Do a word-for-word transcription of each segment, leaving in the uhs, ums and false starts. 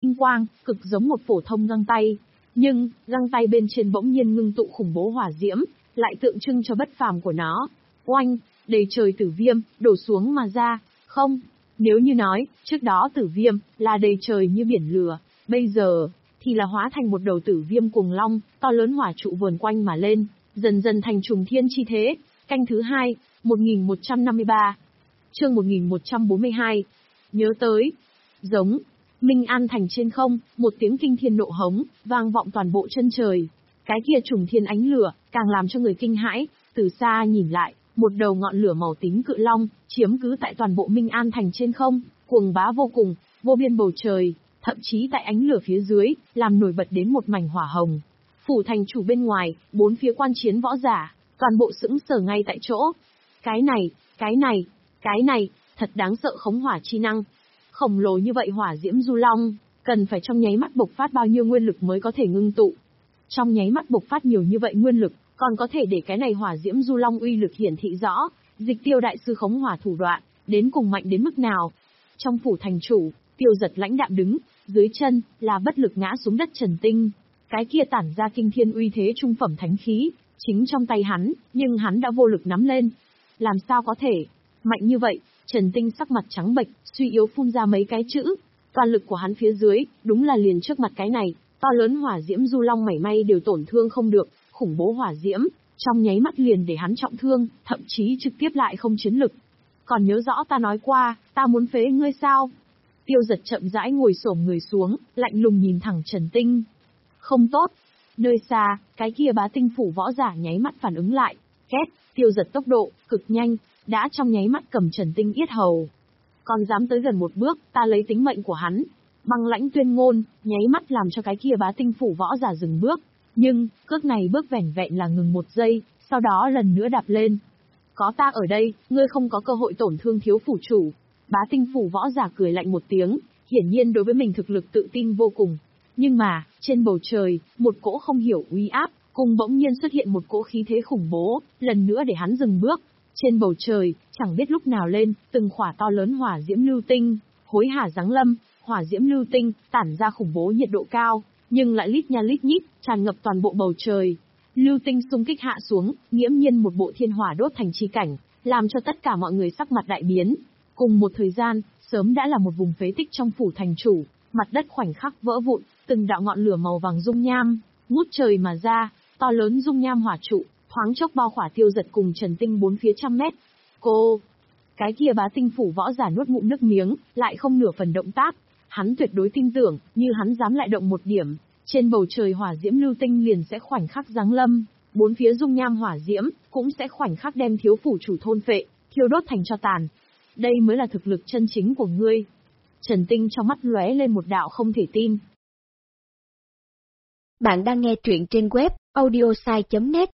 tinh quang, cực giống một phổ thông găng tay. Nhưng, găng tay bên trên bỗng nhiên ngưng tụ khủng bố hỏa diễm, lại tượng trưng cho bất phàm của nó. Oanh, đầy trời tử viêm, đổ xuống mà ra. Không, nếu như nói, trước đó tử viêm, là đầy trời như biển lửa, bây giờ, thì là hóa thành một đầu tử viêm cuồng long, to lớn hỏa trụ vờn quanh mà lên, dần dần thành trùng thiên chi thế. Canh thứ hai, một nghìn một trăm năm mươi ba. Chương một nghìn một trăm bốn mươi hai. Nhớ tới. Giống. Minh An thành trên không, một tiếng kinh thiên nộ hống, vang vọng toàn bộ chân trời. Cái kia trùng thiên ánh lửa, càng làm cho người kinh hãi, từ xa nhìn lại, một đầu ngọn lửa màu tím cự long, chiếm cứ tại toàn bộ Minh An thành trên không, cuồng bá vô cùng, vô biên bầu trời, thậm chí tại ánh lửa phía dưới, làm nổi bật đến một mảnh hỏa hồng. Phủ thành chủ bên ngoài, bốn phía quan chiến võ giả, toàn bộ sững sờ ngay tại chỗ. Cái này, cái này, cái này, thật đáng sợ khống hỏa chi năng. Khổng lồ như vậy hỏa diễm du long, cần phải trong nháy mắt bộc phát bao nhiêu nguyên lực mới có thể ngưng tụ. Trong nháy mắt bộc phát nhiều như vậy nguyên lực, còn có thể để cái này hỏa diễm du long uy lực hiển thị rõ, Dịch Tiêu đại sư khống hỏa thủ đoạn, đến cùng mạnh đến mức nào. Trong phủ thành chủ, Tiêu Giật lãnh đạm đứng, dưới chân, là bất lực ngã xuống đất Trần Tinh. Cái kia tản ra kinh thiên uy thế trung phẩm thánh khí, chính trong tay hắn, nhưng hắn đã vô lực nắm lên. Làm sao có thể, mạnh như vậy, Trần Tinh sắc mặt trắng bệch, suy yếu phun ra mấy cái chữ. Toàn lực của hắn phía dưới, đúng là liền trước mặt cái này, to lớn hỏa diễm du long mảy may đều tổn thương không được, khủng bố hỏa diễm, trong nháy mắt liền để hắn trọng thương, thậm chí trực tiếp lại không chiến lực. Còn nhớ rõ ta nói qua, ta muốn phế ngươi sao? Tiêu Giật chậm rãi ngồi xổm người xuống, lạnh lùng nhìn thẳng Trần Tinh. Không tốt. Nơi xa, cái kia bá tinh phủ võ giả nháy mắt phản ứng lại, két, Tiêu Giật tốc độ cực nhanh, đã trong nháy mắt cầm Trần Tinh yết hầu. Còn dám tới gần một bước, ta lấy tính mệnh của hắn. Băng lãnh tuyên ngôn, nháy mắt làm cho cái kia bá tinh phủ võ giả dừng bước. Nhưng, cước này bước vẻn vẹn là ngừng một giây, sau đó lần nữa đạp lên. Có ta ở đây, ngươi không có cơ hội tổn thương thiếu phủ chủ. Bá tinh phủ võ giả cười lạnh một tiếng, hiển nhiên đối với mình thực lực tự tin vô cùng. Nhưng mà, trên bầu trời, một cỗ không hiểu uy áp, cùng bỗng nhiên xuất hiện một cỗ khí thế khủng bố, lần nữa để hắn dừng bước. Trên bầu trời, chẳng biết lúc nào lên, từng khỏa to lớn hỏa diễm lưu tinh, hối hả giáng lâm, hỏa diễm lưu tinh, tản ra khủng bố nhiệt độ cao, nhưng lại lít nha lít nhít, tràn ngập toàn bộ bầu trời. Lưu tinh xung kích hạ xuống, nghiễm nhiên một bộ thiên hỏa đốt thành chi cảnh, làm cho tất cả mọi người sắc mặt đại biến. Cùng một thời gian, sớm đã là một vùng phế tích trong phủ thành chủ, mặt đất khoảnh khắc vỡ vụn, từng đạo ngọn lửa màu vàng dung nham, ngút trời mà ra, to lớn dung nham hỏa trụ, thoáng chốc bao khỏa Tiêu Giật cùng Trần Tinh bốn phía trăm mét. Cô, cái kia bá tinh phủ võ giả nuốt ngụm nước miếng, lại không nửa phần động tác. Hắn tuyệt đối tin tưởng, như hắn dám lại động một điểm, trên bầu trời hỏa diễm lưu tinh liền sẽ khoảnh khắc giáng lâm, bốn phía dung nham hỏa diễm cũng sẽ khoảnh khắc đem thiếu phủ chủ thôn phệ, thiêu đốt thành tro tàn. Đây mới là thực lực chân chính của ngươi. Trần Tinh trong mắt lóe lên một đạo không thể tin. Bạn đang nghe truyện trên web audiosai chấm net.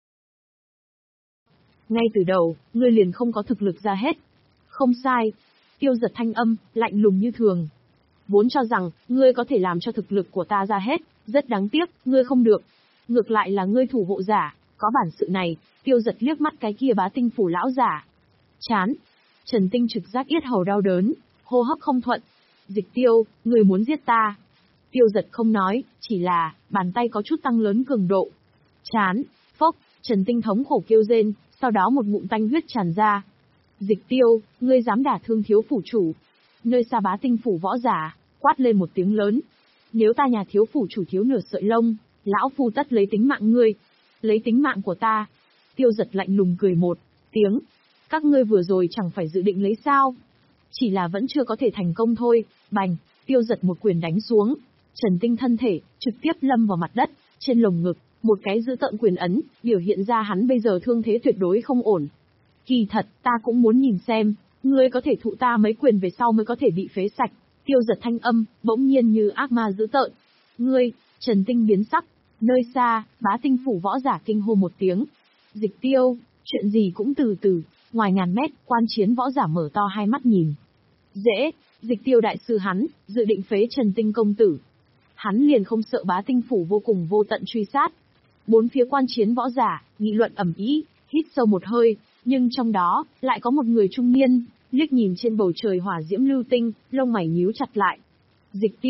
Ngay từ đầu, ngươi liền không có thực lực ra hết. Không sai. Tiêu Giật thanh âm, lạnh lùng như thường. Vốn cho rằng, ngươi có thể làm cho thực lực của ta ra hết, rất đáng tiếc, ngươi không được. Ngược lại là ngươi thủ hộ giả, có bản sự này. Tiêu Giật liếc mắt cái kia bá tinh phủ lão giả. Chán. Trần Tinh trực giác yết hầu đau đớn, hô hấp không thuận. Dịch Tiêu, ngươi muốn giết ta. Tiêu Giật không nói, chỉ là, bàn tay có chút tăng lớn cường độ. Chán, phốc, Trần Tinh thống khổ kêu rên, sau đó một ngụm tanh huyết tràn ra. Dịch Tiêu, ngươi dám đả thương thiếu phủ chủ. Nơi xa bá tinh phủ võ giả, quát lên một tiếng lớn. Nếu ta nhà thiếu phủ chủ thiếu nửa sợi lông, lão phu tất lấy tính mạng ngươi. Lấy tính mạng của ta. Tiêu Giật lạnh lùng cười một tiếng. Các ngươi vừa rồi chẳng phải dự định lấy sao? Chỉ là vẫn chưa có thể thành công thôi. Bành, Tiêu Giật một quyền đánh xuống. Trần Tinh thân thể, trực tiếp lâm vào mặt đất, trên lồng ngực, một cái dữ tợn quyền ấn, biểu hiện ra hắn bây giờ thương thế tuyệt đối không ổn. Kỳ thật, ta cũng muốn nhìn xem, ngươi có thể thụ ta mấy quyền về sau mới có thể bị phế sạch. Tiêu Giật thanh âm, bỗng nhiên như ác ma dữ tợn. Ngươi, Trần Tinh biến sắc. Nơi xa, bá tinh phủ võ giả kinh hô một tiếng. Dịch Tiêu, chuyện gì cũng từ từ, ngoài ngàn mét, quan chiến võ giả mở to hai mắt nhìn. Dễ, Dịch Tiêu đại sư hắn, dự định phế Trần Tinh công tử. Hắn liền không sợ bá tinh phủ vô cùng vô tận truy sát. Bốn phía quan chiến võ giả, nghị luận ầm ĩ, hít sâu một hơi, nhưng trong đó, lại có một người trung niên, liếc nhìn trên bầu trời hỏa diễm lưu tinh, lông mày nhíu chặt lại. Dịch Tiêu,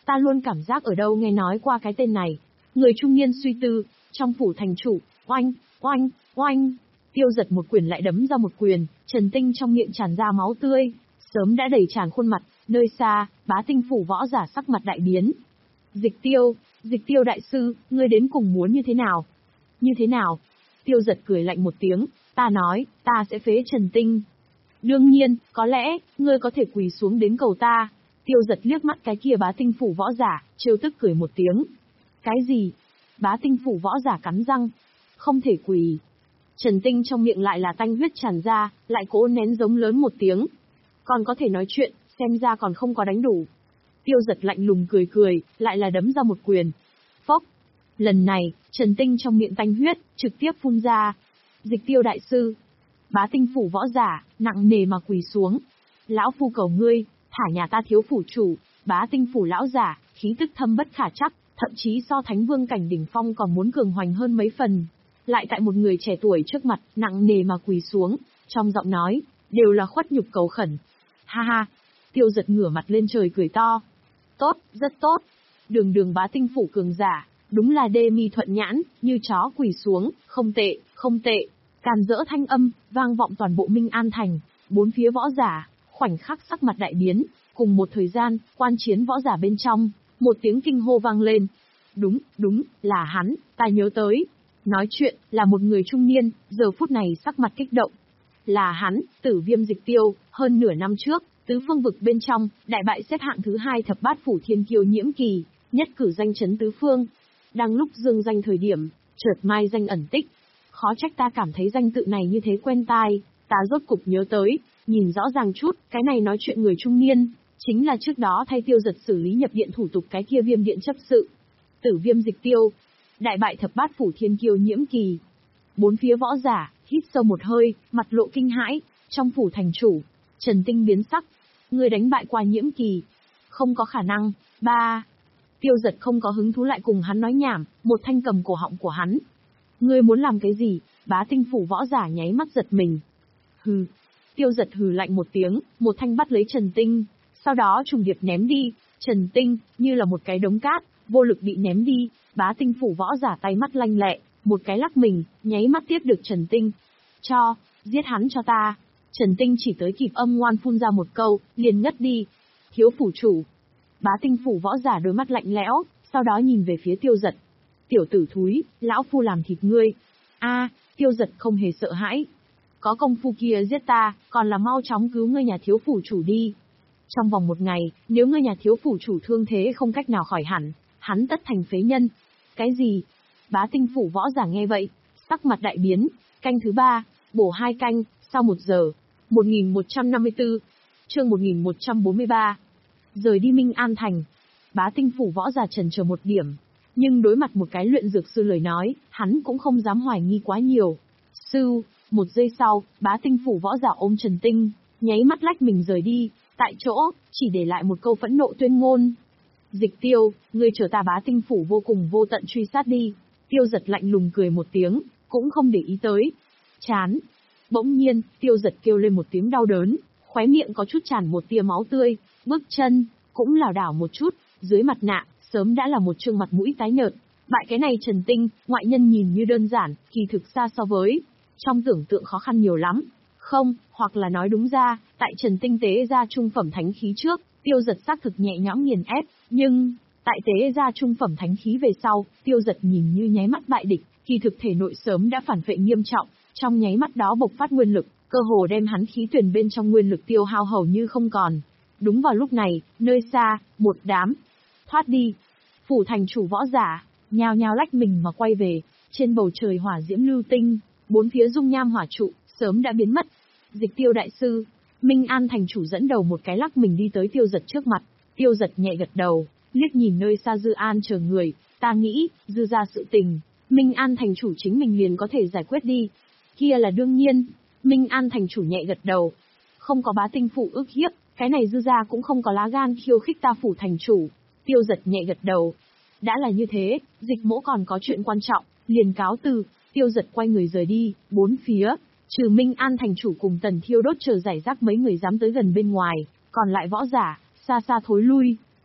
Ta luôn cảm giác ở đâu nghe nói qua cái tên này. Người trung niên suy tư, trong phủ thành chủ, oanh, oanh, oanh. Tiêu Giật một quyền lại đấm ra một quyền, Trần Tinh trong miệng tràn ra máu tươi, sớm đã đầy tràn khuôn mặt, nơi xa, Bá Tinh phủ võ giả sắc mặt đại biến. Dịch Tiêu, Dịch Tiêu đại sư, ngươi đến cùng muốn như thế nào? Như thế nào? Tiêu Giật cười lạnh một tiếng, ta nói, ta sẽ phế Trần Tinh. Đương nhiên, có lẽ, ngươi có thể quỳ xuống đến cầu ta. Tiêu Giật liếc mắt cái kia Bá Tinh phủ võ giả, trêu tức cười một tiếng. Cái gì? Bá Tinh phủ võ giả cắn răng. Không thể quỳ. Trần Tinh trong miệng lại là tanh huyết tràn ra, lại cố nén giống lớn một tiếng. Còn có thể nói chuyện, xem ra còn không có đánh đủ. Tiêu Giật lạnh lùng cười cười, lại là đấm ra một quyền. Phốc. Lần này, Trần Tinh trong miệng tanh huyết, trực tiếp phun ra. Dịch Tiêu đại sư. Bá Tinh phủ võ giả, nặng nề mà quỳ xuống. Lão phu cầu ngươi, thả nhà ta thiếu phủ chủ. Bá Tinh phủ lão giả, khí tức thâm bất khả trắc, thậm chí so thánh vương cảnh đỉnh phong còn muốn cường hoành hơn mấy phần. Lại tại một người trẻ tuổi trước mặt, nặng nề mà quỳ xuống, trong giọng nói, đều là khuất nhục cầu khẩn. Ha ha. Tiêu Giật ngửa mặt lên trời cười to. Tốt, rất tốt. Đường đường Bá Tinh phủ cường giả, đúng là đê mi thuận nhãn, như chó quỳ xuống, không tệ, không tệ. Càn rỡ thanh âm, vang vọng toàn bộ Minh An thành, bốn phía võ giả, khoảnh khắc sắc mặt đại biến, cùng một thời gian, quan chiến võ giả bên trong, một tiếng kinh hô vang lên. Đúng, đúng, là hắn, ta nhớ tới. Nói chuyện, là một người trung niên, giờ phút này sắc mặt kích động. Là hắn, Tử Viêm Dịch Tiêu, hơn nửa năm trước, tứ phương vực bên trong, đại bại xếp hạng thứ hai thập bát phủ thiên kiêu Nhiễm Kỳ, nhất cử danh chấn tứ phương. Đang lúc dương danh thời điểm, chợt mai danh ẩn tích. Khó trách ta cảm thấy danh tự này như thế quen tai, ta rốt cục nhớ tới, nhìn rõ ràng chút, cái này nói chuyện người trung niên, chính là trước đó thay Tiêu Giật xử lý nhập điện thủ tục cái kia Viêm điện chấp sự. Tử Viêm Dịch Tiêu, đại bại thập bát phủ thiên kiêu Nhiễm Kỳ. Bốn phía võ giả, hít sâu một hơi, mặt lộ kinh hãi, trong phủ thành chủ, Trần Tinh biến sắc. Người đánh bại qua Nhiễm Kỳ. Không có khả năng, ba. Tiêu Giật không có hứng thú lại cùng hắn nói nhảm, một thanh cầm cổ họng của hắn. Ngươi muốn làm cái gì? Bá Tinh phủ võ giả nháy mắt giật mình. Hừ. Tiêu Giật hừ lạnh một tiếng, một thanh bắt lấy Trần Tinh, sau đó trùng điệp ném đi. Trần Tinh, như là một cái đống cát, vô lực bị ném đi. Bá Tinh phủ võ giả tay mắt lanh lẹ, một cái lắc mình, nháy mắt tiếp được Trần Tinh. Cho, giết hắn cho ta. Trần Tinh chỉ tới kịp âm ngoan phun ra một câu, liền ngất đi. Thiếu phủ chủ. Bá Tinh phủ võ giả đôi mắt lạnh lẽo, sau đó nhìn về phía Tiêu Giật. Tiểu tử thúi, lão phu làm thịt ngươi. A, Tiêu Giật không hề sợ hãi. Có công phu kia giết ta, còn là mau chóng cứu ngươi nhà thiếu phủ chủ đi. Trong vòng một ngày, nếu ngươi nhà thiếu phủ chủ thương thế không cách nào khỏi hẳn, hắn tất thành phế nhân. Cái gì? Bá Tinh phủ võ giả nghe vậy, sắc mặt đại biến. Canh thứ ba, bổ hai canh, sau một giờ. một nghìn một trăm năm mươi tư, chương một nghìn một trăm bốn mươi ba. Rời đi Minh An thành. Bá Tinh phủ võ giả chần chờ một điểm, nhưng đối mặt một cái luyện dược sư lời nói, hắn cũng không dám hoài nghi quá nhiều. Sư, một giây sau, Bá Tinh phủ võ giả ôm Trần Tinh, nháy mắt lách mình rời đi, tại chỗ, chỉ để lại một câu phẫn nộ tuyên ngôn. Dịch Tiêu, ngươi chở ta Bá Tinh phủ vô cùng vô tận truy sát đi. Tiêu Giật lạnh lùng cười một tiếng, cũng không để ý tới. Chán. Bỗng nhiên, Tiêu Giật kêu lên một tiếng đau đớn, khóe miệng có chút tràn một tia máu tươi, bước chân, cũng lảo đảo một chút, dưới mặt nạ, sớm đã là một trương mặt mũi tái nhợt. Bại cái này Trần Tinh, ngoại nhân nhìn như đơn giản, kỳ thực xa so với trong tưởng tượng khó khăn nhiều lắm. Không, hoặc là nói đúng ra, tại Trần Tinh tế ra trung phẩm thánh khí trước, Tiêu Giật xác thực nhẹ nhõm nghiền ép, nhưng tại tế ra trung phẩm thánh khí về sau, Tiêu Giật nhìn như nháy mắt bại địch, kỳ thực thể nội sớm đã phản vệ nghiêm trọng, trong nháy mắt đó bộc phát nguyên lực, cơ hồ đem hắn khí tuyển bên trong nguyên lực tiêu hao hầu như không còn. Đúng vào lúc này, nơi xa, một đám thoát đi, phủ thành chủ võ giả, nhao nhao lách mình mà quay về, trên bầu trời hỏa diễm lưu tinh, bốn phía dung nham hỏa trụ, sớm đã biến mất. Dịch Tiêu đại sư, Minh An thành chủ dẫn đầu một cái lắc mình đi tới Tiêu Giật trước mặt, Tiêu Giật nhẹ gật đầu, liếc nhìn nơi xa Dư An chờ người, ta nghĩ, dư ra sự tình, Minh An thành chủ chính mình liền có thể giải quyết đi. Kia là đương nhiên, Minh An thành chủ nhẹ gật đầu, không có Bá Tinh phủ ức hiếp, cái này dư ra cũng không có lá gan khiêu khích ta phủ thành chủ. Tiêu Giật nhẹ gật đầu. Đã là như thế, Dịch Mỗ còn có chuyện quan trọng, liền cáo từ. Tiêu Giật quay người rời đi, bốn phía, trừ Minh An thành chủ cùng Tần Thiêu Đốt chờ giải rác mấy người dám tới gần bên ngoài, còn lại võ giả, xa xa thối lui.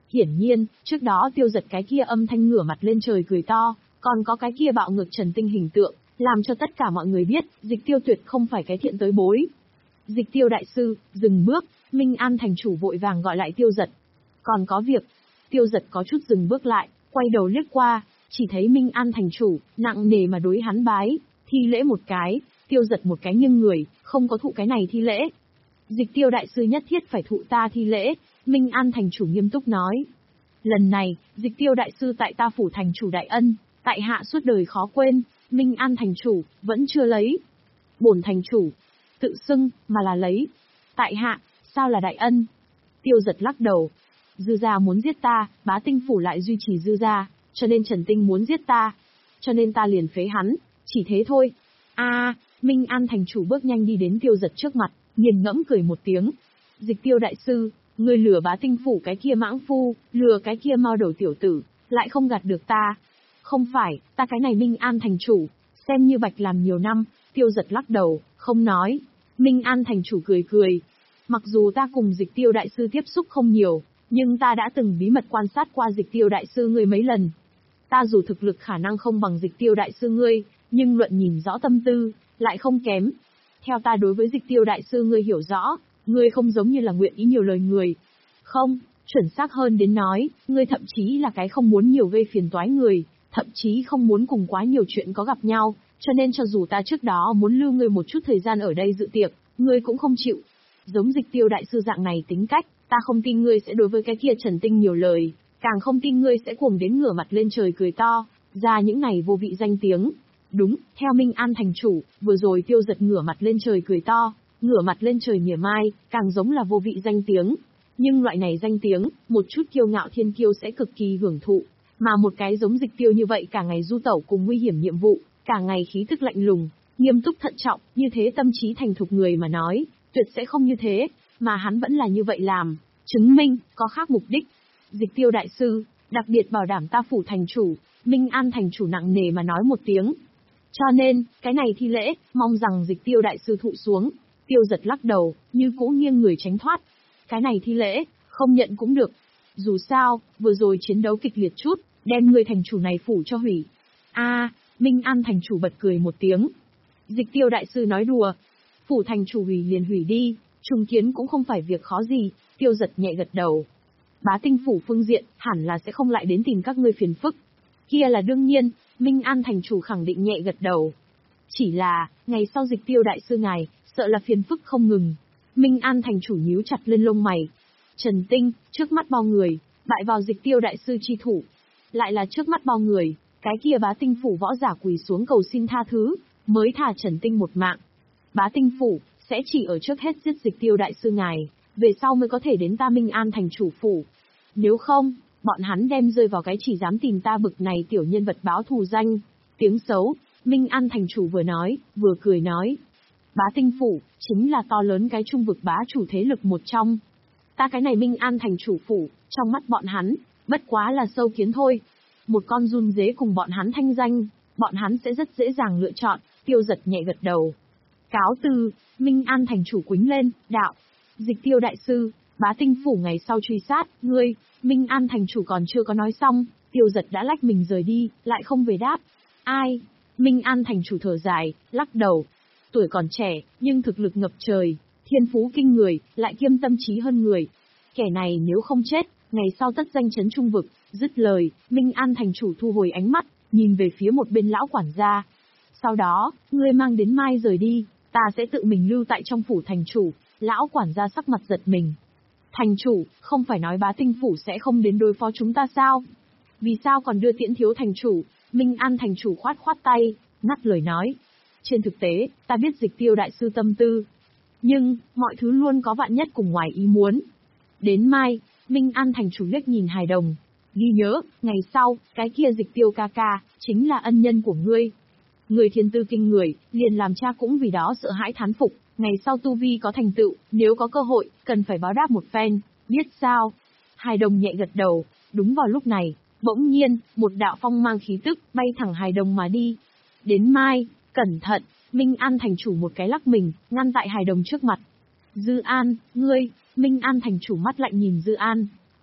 Hiển nhiên, trước đó Tiêu Giật cái kia âm thanh ngửa mặt lên trời cười to, còn có cái kia bạo ngược Trần Tinh hình tượng, làm cho tất cả mọi người biết, Dịch Tiêu tuyệt không phải cái thiện tới bối. Dịch Tiêu đại sư, dừng bước, Minh An thành chủ vội vàng gọi lại Tiêu Giật. Còn có việc. Tiêu Giật có chút dừng bước lại, quay đầu liếc qua, chỉ thấy Minh An thành chủ, nặng nề mà đối hắn bái, thi lễ một cái, Tiêu Giật một cái nghiêng người, không có thụ cái này thi lễ. Dịch Tiêu đại sư nhất thiết phải thụ ta thi lễ, Minh An thành chủ nghiêm túc nói. Lần này, Dịch Tiêu đại sư tại ta phủ thành chủ đại ân, tại hạ suốt đời khó quên, Minh An thành chủ, vẫn chưa lấy. Bổn thành chủ, tự xưng, mà là lấy. Tại hạ, sao là đại ân? Tiêu Giật lắc đầu. Dư gia muốn giết ta, Bá Tinh phủ lại duy trì Dư gia, cho nên Trần Tinh muốn giết ta. Cho nên ta liền phế hắn, chỉ thế thôi. A, Minh An thành chủ bước nhanh đi đến Tiêu Giật trước mặt, nghiền ngẫm cười một tiếng. Dịch Tiêu đại sư, ngươi lừa Bá Tinh phủ cái kia mãng phu, lừa cái kia mao đầu tiểu tử, lại không gạt được ta. Không phải, ta cái này Minh An thành chủ, xem như bạch làm nhiều năm. Tiêu Giật lắc đầu, không nói. Minh An thành chủ cười cười. Mặc dù ta cùng Dịch Tiêu đại sư tiếp xúc không nhiều, nhưng ta đã từng bí mật quan sát qua Dịch Tiêu đại sư ngươi mấy lần. Ta dù thực lực khả năng không bằng Dịch Tiêu đại sư ngươi, nhưng luận nhìn rõ tâm tư, lại không kém. Theo ta đối với Dịch Tiêu đại sư ngươi hiểu rõ, ngươi không giống như là nguyện ý nhiều lời người. Không, chuẩn xác hơn đến nói, ngươi thậm chí là cái không muốn nhiều gây phiền toái người, thậm chí không muốn cùng quá nhiều chuyện có gặp nhau, cho nên cho dù ta trước đó muốn lưu ngươi một chút thời gian ở đây dự tiệc, ngươi cũng không chịu. Giống Dịch Tiêu đại sư dạng này tính cách, ta không tin ngươi sẽ đối với cái kia Trần Tinh nhiều lời, càng không tin ngươi sẽ cuồng đến ngửa mặt lên trời cười to, ra những này vô vị danh tiếng. Đúng, theo Minh An thành chủ, vừa rồi Tiêu Giật ngửa mặt lên trời cười to, ngửa mặt lên trời mỉa mai, càng giống là vô vị danh tiếng. Nhưng loại này danh tiếng, một chút kiêu ngạo thiên kiêu sẽ cực kỳ hưởng thụ, mà một cái giống Dịch Tiêu như vậy cả ngày du tẩu cùng nguy hiểm nhiệm vụ, cả ngày khí tức lạnh lùng, nghiêm túc thận trọng, như thế tâm trí thành thục người mà nói, tuyệt sẽ không như thế, mà hắn vẫn là như vậy làm, chứng minh, có khác mục đích. Dịch Tiêu đại sư, đặc biệt bảo đảm ta phủ thành chủ, Minh An thành chủ nặng nề mà nói một tiếng. Cho nên, cái này thi lễ, mong rằng Dịch Tiêu đại sư thụ xuống. Tiêu Giật lắc đầu, như cũ nghiêng người tránh thoát. Cái này thi lễ, không nhận cũng được. Dù sao, vừa rồi chiến đấu kịch liệt chút, đem người thành chủ này phủ cho hủy. A, Minh An thành chủ bật cười một tiếng. Dịch Tiêu đại sư nói đùa. Phủ thành chủ hủy liền hủy đi, trùng kiến cũng không phải việc khó gì. Tiêu Giật nhẹ gật đầu. Bá Tinh phủ phương diện, hẳn là sẽ không lại đến tìm các ngươi phiền phức. Kia là đương nhiên, Minh An thành chủ khẳng định nhẹ gật đầu. Chỉ là, ngày sau Dịch Tiêu đại sư ngài, sợ là phiền phức không ngừng. Minh An thành chủ nhíu chặt lên lông mày. Trần Tinh, trước mắt bao người, bại vào Dịch Tiêu đại sư chi thủ. Lại là trước mắt bao người, cái kia Bá Tinh phủ võ giả quỳ xuống cầu xin tha thứ, mới thả Trần Tinh một mạng. Bá Tinh phủ, sẽ chỉ ở trước hết giết Dịch Tiêu đại sư ngài, về sau mới có thể đến ta Minh An thành chủ phủ. Nếu không, bọn hắn đem rơi vào cái chỉ dám tìm ta bực này tiểu nhân vật báo thù danh. Tiếng xấu, Minh An thành chủ vừa nói, vừa cười nói. Bá Tinh phủ, chính là to lớn cái trung vực bá chủ thế lực một trong. Ta cái này Minh An thành chủ phủ, trong mắt bọn hắn, bất quá là sâu kiến thôi. Một con run dế cùng bọn hắn thanh danh, bọn hắn sẽ rất dễ dàng lựa chọn. Tiêu Giật nhẹ gật đầu. Cáo từ, Minh An thành chủ quính lên, đạo. Dịch Tiêu đại sư, Bá Tinh phủ ngày sau truy sát, ngươi, Minh An thành chủ còn chưa có nói xong, Tiêu Giật đã lách mình rời đi, lại không về đáp. Ai? Minh An thành chủ thở dài, lắc đầu. Tuổi còn trẻ, nhưng thực lực ngập trời, thiên phú kinh người, lại kiêm tâm trí hơn người. Kẻ này nếu không chết, ngày sau tất danh chấn trung vực. Dứt lời, Minh An thành chủ thu hồi ánh mắt, nhìn về phía một bên lão quản gia. Sau đó, ngươi mang đến Mai rời đi, ta sẽ tự mình lưu tại trong phủ thành chủ. Lão quản gia sắc mặt giật mình. Thành chủ, không phải nói Bá Tinh phủ sẽ không đến đối phó chúng ta sao? Vì sao còn đưa tiễn thiếu thành chủ? Minh An thành chủ khoát khoát tay, ngắt lời nói. Trên thực tế, ta biết Dịch Tiêu đại sư tâm tư. Nhưng, mọi thứ luôn có vạn nhất cùng ngoài ý muốn. Đến mai, Minh An thành chủ liếc nhìn hài đồng. Ghi nhớ, ngày sau, cái kia Dịch Tiêu ca ca, chính là ân nhân của ngươi. Người thiên tư kinh người, liền làm cha cũng vì đó sợ hãi thán phục. Ngày sau tu vi có thành tựu, nếu có cơ hội, cần phải báo đáp một phen, biết sao? Hài đồng nhẹ gật đầu, đúng vào lúc này, bỗng nhiên, một đạo phong mang khí tức, bay thẳng hài đồng mà đi. Đến mai, cẩn thận, Minh An thành chủ một cái lắc mình, ngăn tại hài đồng trước mặt. Dư An, ngươi, Minh An thành chủ mắt lạnh nhìn Dư An.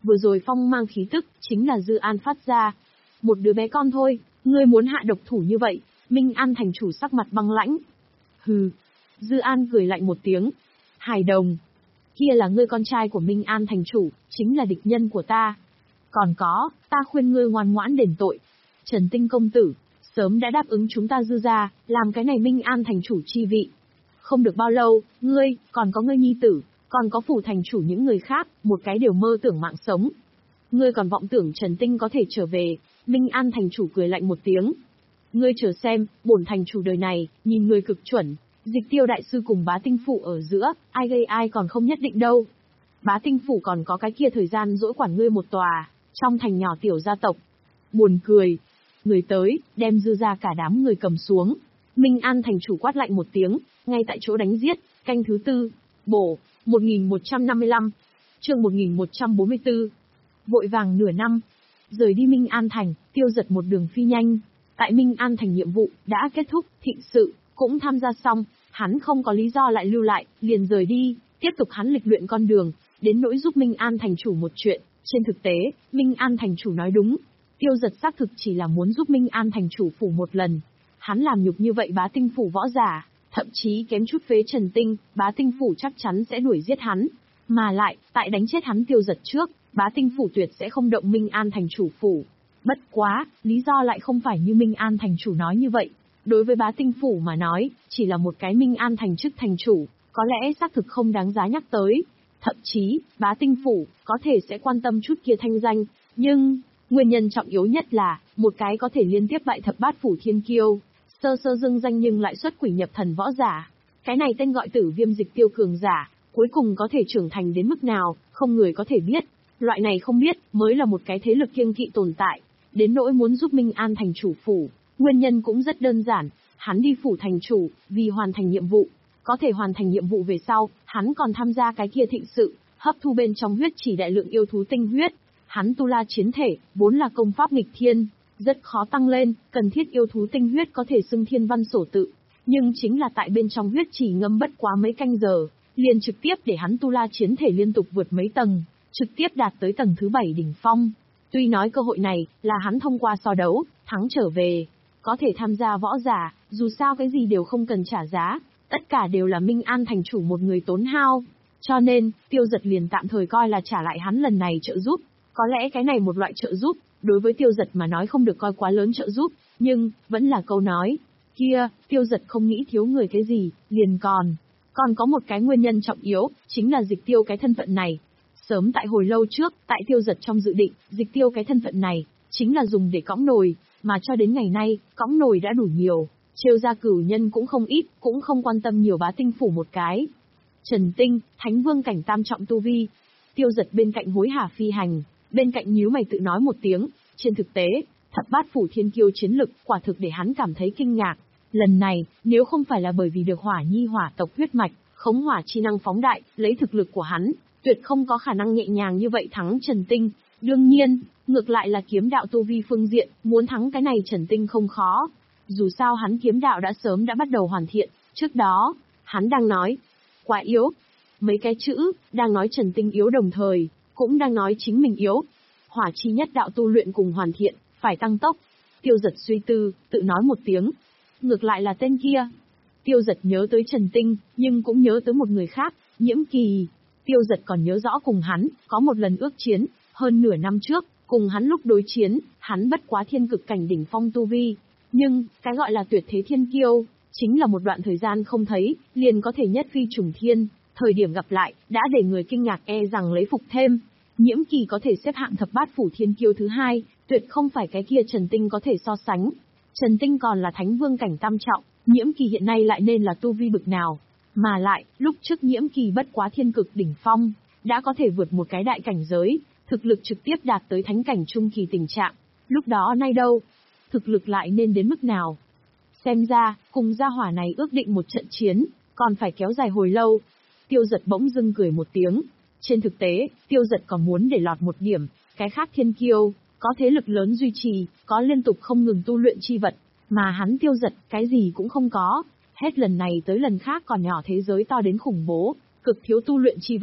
vừa rồi phong mang khí tức, chính là Dư An phát ra. Một đứa bé con thôi, ngươi muốn hạ độc thủ như vậy, Minh An thành chủ sắc mặt băng lãnh. Hừ, Dư An cười lạnh một tiếng. Hài đồng, kia là ngươi con trai của Minh An thành chủ, chính là địch nhân của ta. Còn có, ta khuyên ngươi ngoan ngoãn đền tội. Trần Tinh công tử, sớm đã đáp ứng chúng ta Dư gia, làm cái này Minh An thành chủ chi vị. Không được bao lâu, ngươi, còn có ngươi nhi tử, còn có phủ thành chủ những người khác, một cái đều mơ tưởng mạng sống. Ngươi còn vọng tưởng Trần Tinh có thể trở về, Minh An thành chủ cười lạnh một tiếng. Ngươi chờ xem, bổn thành chủ đời này, nhìn người cực chuẩn, Dịch Tiêu đại sư cùng Bá Tinh phủ ở giữa, ai gây ai còn không nhất định đâu. Bá Tinh phủ còn có cái kia thời gian dỗi quản ngươi một tòa, trong thành nhỏ tiểu gia tộc. Buồn cười. Người tới, đem Dư ra cả đám người cầm xuống. Minh An thành chủ quát lạnh một tiếng, ngay tại chỗ đánh giết, canh thứ tư, bổ, một nghìn một trăm năm mươi lăm, chương một nghìn một trăm bốn mươi tư. Vội vàng nửa năm, rời đi Minh An thành, Tiêu Giật một đường phi nhanh. Tại Minh An thành nhiệm vụ đã kết thúc, thịnh sự cũng tham gia xong, hắn không có lý do lại lưu lại, liền rời đi, tiếp tục hắn lịch luyện con đường, đến nỗi giúp Minh An thành chủ một chuyện. Trên thực tế, Minh An thành chủ nói đúng, Tiêu Giật xác thực chỉ là muốn giúp Minh An thành chủ phủ một lần. Hắn làm nhục như vậy Bá Tinh phủ võ giả, thậm chí kém chút phế Trần Tinh, Bá Tinh phủ chắc chắn sẽ đuổi giết hắn. Mà lại, tại đánh chết hắn Tiêu Giật trước, Bá Tinh phủ tuyệt sẽ không động Minh An thành chủ phủ. Bất quá, lý do lại không phải như Minh An thành chủ nói như vậy. Đối với Bá Tinh phủ mà nói, chỉ là một cái Minh An thành chức thành chủ, có lẽ xác thực không đáng giá nhắc tới. Thậm chí, Bá Tinh phủ có thể sẽ quan tâm chút kia thanh danh, nhưng nguyên nhân trọng yếu nhất là một cái có thể liên tiếp bại thập bát phủ thiên kiêu, sơ sơ dưng danh nhưng lại xuất quỷ nhập thần võ giả. Cái này tên gọi Tử Viêm Dịch Tiêu cường giả, cuối cùng có thể trưởng thành đến mức nào, không người có thể biết. Loại này không biết mới là một cái thế lực kiêng kỵ tồn tại. Đến nỗi muốn giúp Minh An thành chủ phủ, nguyên nhân cũng rất đơn giản, hắn đi phủ thành chủ, vì hoàn thành nhiệm vụ. Có thể hoàn thành nhiệm vụ về sau, hắn còn tham gia cái kia thịnh sự, hấp thu bên trong huyết chỉ đại lượng yêu thú tinh huyết. Hắn tu la chiến thể, vốn là công pháp nghịch thiên, rất khó tăng lên, cần thiết yêu thú tinh huyết có thể xưng thiên văn sổ tự. Nhưng chính là tại bên trong huyết chỉ ngâm bất quá mấy canh giờ, liền trực tiếp để hắn tu la chiến thể liên tục vượt mấy tầng, trực tiếp đạt tới tầng thứ bảy đỉnh phong. Tuy nói cơ hội này là hắn thông qua so đấu, thắng trở về, có thể tham gia võ giả, dù sao cái gì đều không cần trả giá, tất cả đều là Minh An thành chủ một người tốn hao. Cho nên, Tiêu Giật liền tạm thời coi là trả lại hắn lần này trợ giúp. Có lẽ cái này một loại trợ giúp, đối với Tiêu Giật mà nói không được coi quá lớn trợ giúp, nhưng, vẫn là câu nói. Kia, Tiêu Giật không nghĩ thiếu người cái gì, liền còn. Còn có một cái nguyên nhân trọng yếu, chính là Dịch Tiêu cái thân phận này. Sớm tại hồi lâu trước, tại Tiêu Giật trong dự định, Dịch Tiêu cái thân phận này, chính là dùng để cõng nồi, mà cho đến ngày nay, cõng nồi đã đủ nhiều. Trêu ra cửu nhân cũng không ít, cũng không quan tâm nhiều Bá Tinh phủ một cái. Trần Tinh, Thánh Vương cảnh tam trọng tu vi. Tiêu Giật bên cạnh hối hả phi hành, bên cạnh nhíu mày tự nói một tiếng, trên thực tế, thập bát phủ thiên kiêu chiến lực, quả thực để hắn cảm thấy kinh ngạc. Lần này, nếu không phải là bởi vì được hỏa nhi hỏa tộc huyết mạch, khống hỏa chi năng phóng đại, lấy thực lực của hắn, tuyệt không có khả năng nhẹ nhàng như vậy thắng Trần Tinh. Đương nhiên, ngược lại là kiếm đạo tu vi phương diện, muốn thắng cái này Trần Tinh không khó. Dù sao hắn kiếm đạo đã sớm đã bắt đầu hoàn thiện, trước đó, hắn đang nói, quá yếu. Mấy cái chữ, đang nói Trần Tinh yếu đồng thời, cũng đang nói chính mình yếu. Hỏa chi nhất đạo tu luyện cùng hoàn thiện, phải tăng tốc. Tiêu Giật suy tư, tự nói một tiếng. Ngược lại là tên kia. Tiêu Giật nhớ tới Trần Tinh, nhưng cũng nhớ tới một người khác, Nhiễm Kỳ. Tiêu Giật còn nhớ rõ cùng hắn, có một lần ước chiến, hơn nửa năm trước, cùng hắn lúc đối chiến, hắn bất quá thiên cực cảnh đỉnh phong tu vi. Nhưng, cái gọi là tuyệt thế thiên kiêu, chính là một đoạn thời gian không thấy, liền có thể nhất phi trùng thiên, thời điểm gặp lại, đã để người kinh ngạc e rằng lấy phục thêm. Nhiễm Kỳ có thể xếp hạng thập bát phủ thiên kiêu thứ hai, tuyệt không phải cái kia Trần Tinh có thể so sánh. Trần Tinh còn là Thánh Vương cảnh tam trọng, Nhiễm Kỳ hiện nay lại nên là tu vi bực nào. Mà lại, lúc trước Nhiễm Kỳ bất quá thiên cực đỉnh phong, đã có thể vượt một cái đại cảnh giới, thực lực trực tiếp đạt tới thánh cảnh trung kỳ tình trạng. Lúc đó nay đâu? Thực lực lại nên đến mức nào? Xem ra, cùng gia hỏa này ước định một trận chiến, còn phải kéo dài hồi lâu. Tiêu Giật bỗng dưng cười một tiếng. Trên thực tế, Tiêu Giật còn muốn để lọt một điểm, cái khác thiên kiêu, có thế lực lớn duy trì, có liên tục không ngừng tu luyện chi vật, mà hắn Tiêu Giật, cái gì cũng không có. Hết lần này tới lần khác còn nhỏ thế giới to đến khủng bố, cực thiếu tu luyện chi vật.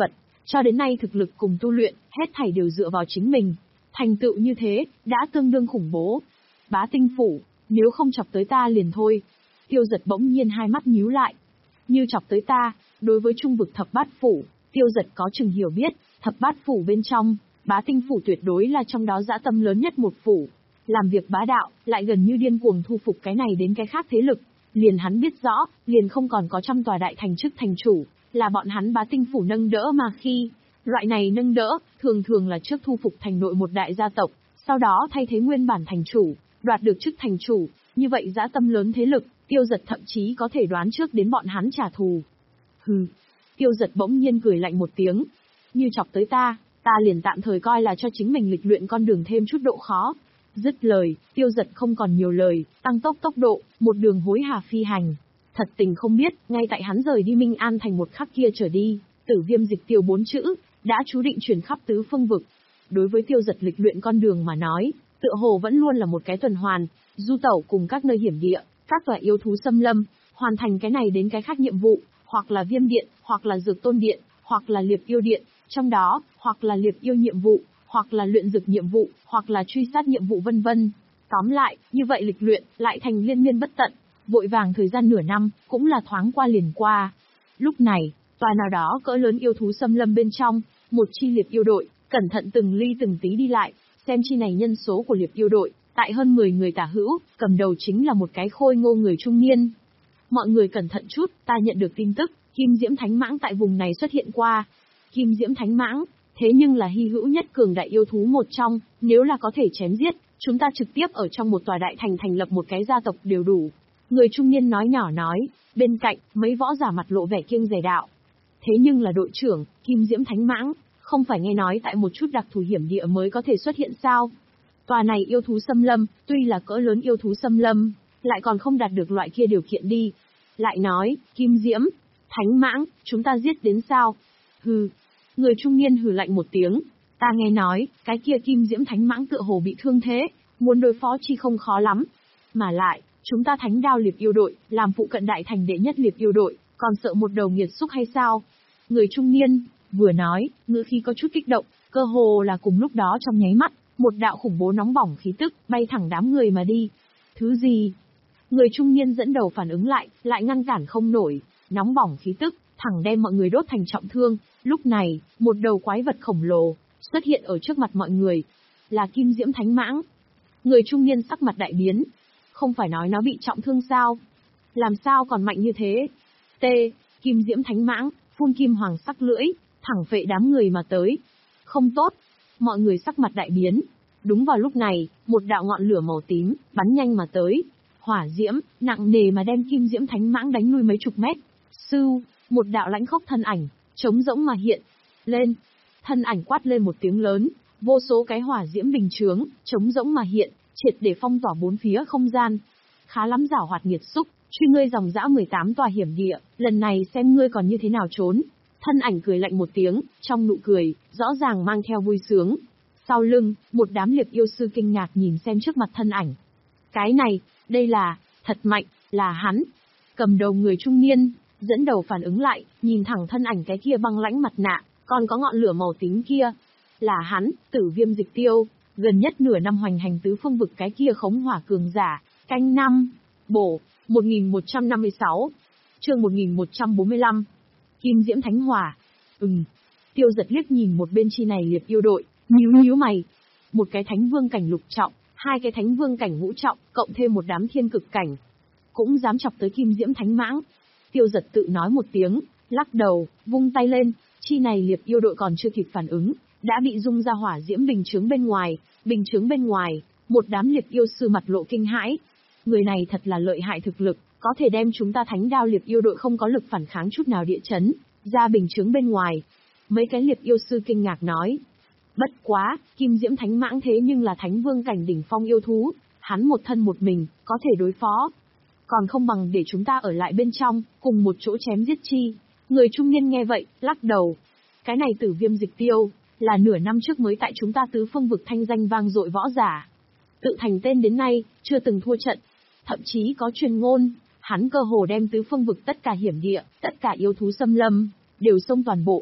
Cho đến nay thực lực cùng tu luyện, hết thảy đều dựa vào chính mình. Thành tựu như thế, đã tương đương khủng bố. Bá Tinh Phủ, nếu không chọc tới ta liền thôi. Tiêu Giật bỗng nhiên hai mắt nhíu lại. Như chọc tới ta, đối với trung vực Thập Bát Phủ, Tiêu Giật có chừng hiểu biết, Thập Bát Phủ bên trong, Bá Tinh Phủ tuyệt đối là trong đó dã tâm lớn nhất một phủ. Làm việc bá đạo, lại gần như điên cuồng thu phục cái này đến cái khác thế lực. Liền hắn biết rõ, liền không còn có trăm tòa đại thành chức thành chủ, là bọn hắn Bá Tinh Phủ nâng đỡ mà khi. Loại này nâng đỡ, thường thường là trước thu phục thành nội một đại gia tộc, sau đó thay thế nguyên bản thành chủ, đoạt được chức thành chủ, như vậy dã tâm lớn thế lực, Tiêu Giật thậm chí có thể đoán trước đến bọn hắn trả thù. Hừ. Tiêu Giật bỗng nhiên cười lạnh một tiếng. Như chọc tới ta, ta liền tạm thời coi là cho chính mình lịch luyện con đường thêm chút độ khó. Dứt lời, Tiêu Giật không còn nhiều lời, tăng tốc tốc độ, một đường hối hà phi hành. Thật tình không biết, ngay tại hắn rời đi Minh An thành một khắc kia trở đi, Tử Viêm Dịch Tiêu bốn chữ, đã chú định truyền khắp tứ phương vực. Đối với Tiêu Giật lịch luyện con đường mà nói, tựa hồ vẫn luôn là một cái tuần hoàn, du tẩu cùng các nơi hiểm địa, các tòa yêu thú xâm lâm, hoàn thành cái này đến cái khác nhiệm vụ, hoặc là Viêm Điện, hoặc là Dược Tôn Điện, hoặc là Liệp Yêu Điện, trong đó, hoặc là Liệp Yêu nhiệm vụ, hoặc là luyện dược nhiệm vụ, hoặc là truy sát nhiệm vụ vân vân. Tóm lại, như vậy lịch luyện lại thành liên miên bất tận, vội vàng thời gian nửa năm, cũng là thoáng qua liền qua. Lúc này, tòa nào đó cỡ lớn yêu thú xâm lâm bên trong, một chi Liệp Yêu đội, cẩn thận từng ly từng tí đi lại, xem chi này nhân số của Liệp Yêu đội, tại hơn mười người tả hữu, cầm đầu chính là một cái khôi ngô người trung niên. Mọi người cẩn thận chút, ta nhận được tin tức, Kim Diễm Thánh Mãng tại vùng này xuất hiện qua. Kim Diễm Thánh Mãng, thế nhưng là hy hữu nhất cường đại yêu thú một trong, nếu là có thể chém giết, chúng ta trực tiếp ở trong một tòa đại thành thành lập một cái gia tộc đều đủ. Người trung niên nói nhỏ nói, bên cạnh, mấy võ giả mặt lộ vẻ kiêng dè đạo. Thế nhưng là đội trưởng, Kim Diễm Thánh Mãng, không phải nghe nói tại một chút đặc thù hiểm địa mới có thể xuất hiện sao? Tòa này yêu thú xâm lâm, tuy là cỡ lớn yêu thú xâm lâm, lại còn không đạt được loại kia điều kiện đi. Lại nói, Kim Diễm, Thánh Mãng, chúng ta giết đến sao? Hừ. Người trung niên hừ lạnh một tiếng. Ta nghe nói, cái kia Kim Diễm Thánh Mãng tựa hồ bị thương thế, muốn đối phó chi không khó lắm. Mà lại, chúng ta Thánh Đao Liệp Yêu đội, làm phụ cận đại thành đệ nhất Liệp Yêu đội, còn sợ một đầu nghiệt xúc hay sao? Người trung niên, vừa nói, ngữ khí có chút kích động, cơ hồ là cùng lúc đó trong nháy mắt, một đạo khủng bố nóng bỏng khí tức, bay thẳng đám người mà đi. Thứ gì? Người trung niên dẫn đầu phản ứng lại, lại ngăn cản không nổi, nóng bỏng khí tức, thẳng đem mọi người đốt thành trọng thương. Lúc này, một đầu quái vật khổng lồ, xuất hiện ở trước mặt mọi người. Là Kim Diễm Thánh Mãng. Người trung niên sắc mặt đại biến. Không phải nói nó bị trọng thương sao? Làm sao còn mạnh như thế? T. Kim Diễm Thánh Mãng, phun kim hoàng sắc lưỡi, thẳng phệ đám người mà tới. Không tốt. Mọi người sắc mặt đại biến. Đúng vào lúc này, một đạo ngọn lửa màu tím, bắn nhanh mà tới. Hỏa diễm, nặng nề mà đem Kim Diễm Thánh Mãng đánh lui mấy chục mét. Sưu, một đạo lãnh khốc thân ảnh, trống rỗng mà hiện. Lên. Thân ảnh quát lên một tiếng lớn, vô số cái hỏa diễm bình chướng, trống rỗng mà hiện, triệt để phong tỏa bốn phía không gian. Khá lắm giảo hoạt nghiệt xúc, truy ngươi dòng dã mười tám tòa hiểm địa, lần này xem ngươi còn như thế nào trốn. Thân ảnh cười lạnh một tiếng, trong nụ cười, rõ ràng mang theo vui sướng. Sau lưng, một đám Liệp Yêu sư kinh ngạc nhìn xem trước mặt thân ảnh. Cái này, đây là, thật mạnh, là hắn. Cầm đầu người trung niên, dẫn đầu phản ứng lại, nhìn thẳng thân ảnh cái kia băng lãnh mặt nạ, còn có ngọn lửa màu tím kia. Là hắn, Tử Viêm Dịch Tiêu, gần nhất nửa năm hoành hành tứ phương vực cái kia khống hỏa cường giả, canh năm, bổ, một nghìn một trăm năm mươi sáu, chương một nghìn một trăm bốn mươi lăm. Kim Diễm Thánh Hỏa. Ừm. Tiêu Giật liếc nhìn một bên chi này Liệp Yêu đội, nhíu nhíu mày. Một cái Thánh Vương cảnh lục trọng, hai cái Thánh Vương cảnh ngũ trọng, cộng thêm một đám thiên cực cảnh, cũng dám chọc tới Kim Diễm Thánh Mãng. Tiêu Giật tự nói một tiếng, lắc đầu, vung tay lên, chi này Liệp Yêu đội còn chưa kịp phản ứng, đã bị dung ra hỏa diễm bình chướng bên ngoài, bình chướng bên ngoài, một đám Liệp Yêu sư mặt lộ kinh hãi. Người này thật là lợi hại thực lực, có thể đem chúng ta Thánh Đao Liệp Yêu đội không có lực phản kháng chút nào địa chấn, ra bình chướng bên ngoài. Mấy cái Liệp Yêu sư kinh ngạc nói. Bất quá, Kim Diễm Thánh Mãng thế nhưng là Thánh Vương cảnh đỉnh phong yêu thú, hắn một thân một mình, có thể đối phó. Còn không bằng để chúng ta ở lại bên trong, cùng một chỗ chém giết chi. Người trung niên nghe vậy, lắc đầu. Cái này Tử Viêm Dịch Tiêu, là nửa năm trước mới tại chúng ta tứ phương vực thanh danh vang dội võ giả. Tự thành tên đến nay, chưa từng thua trận. Thậm chí có truyền ngôn, hắn cơ hồ đem tứ phương vực tất cả hiểm địa, tất cả yêu thú xâm lâm, đều xông toàn bộ.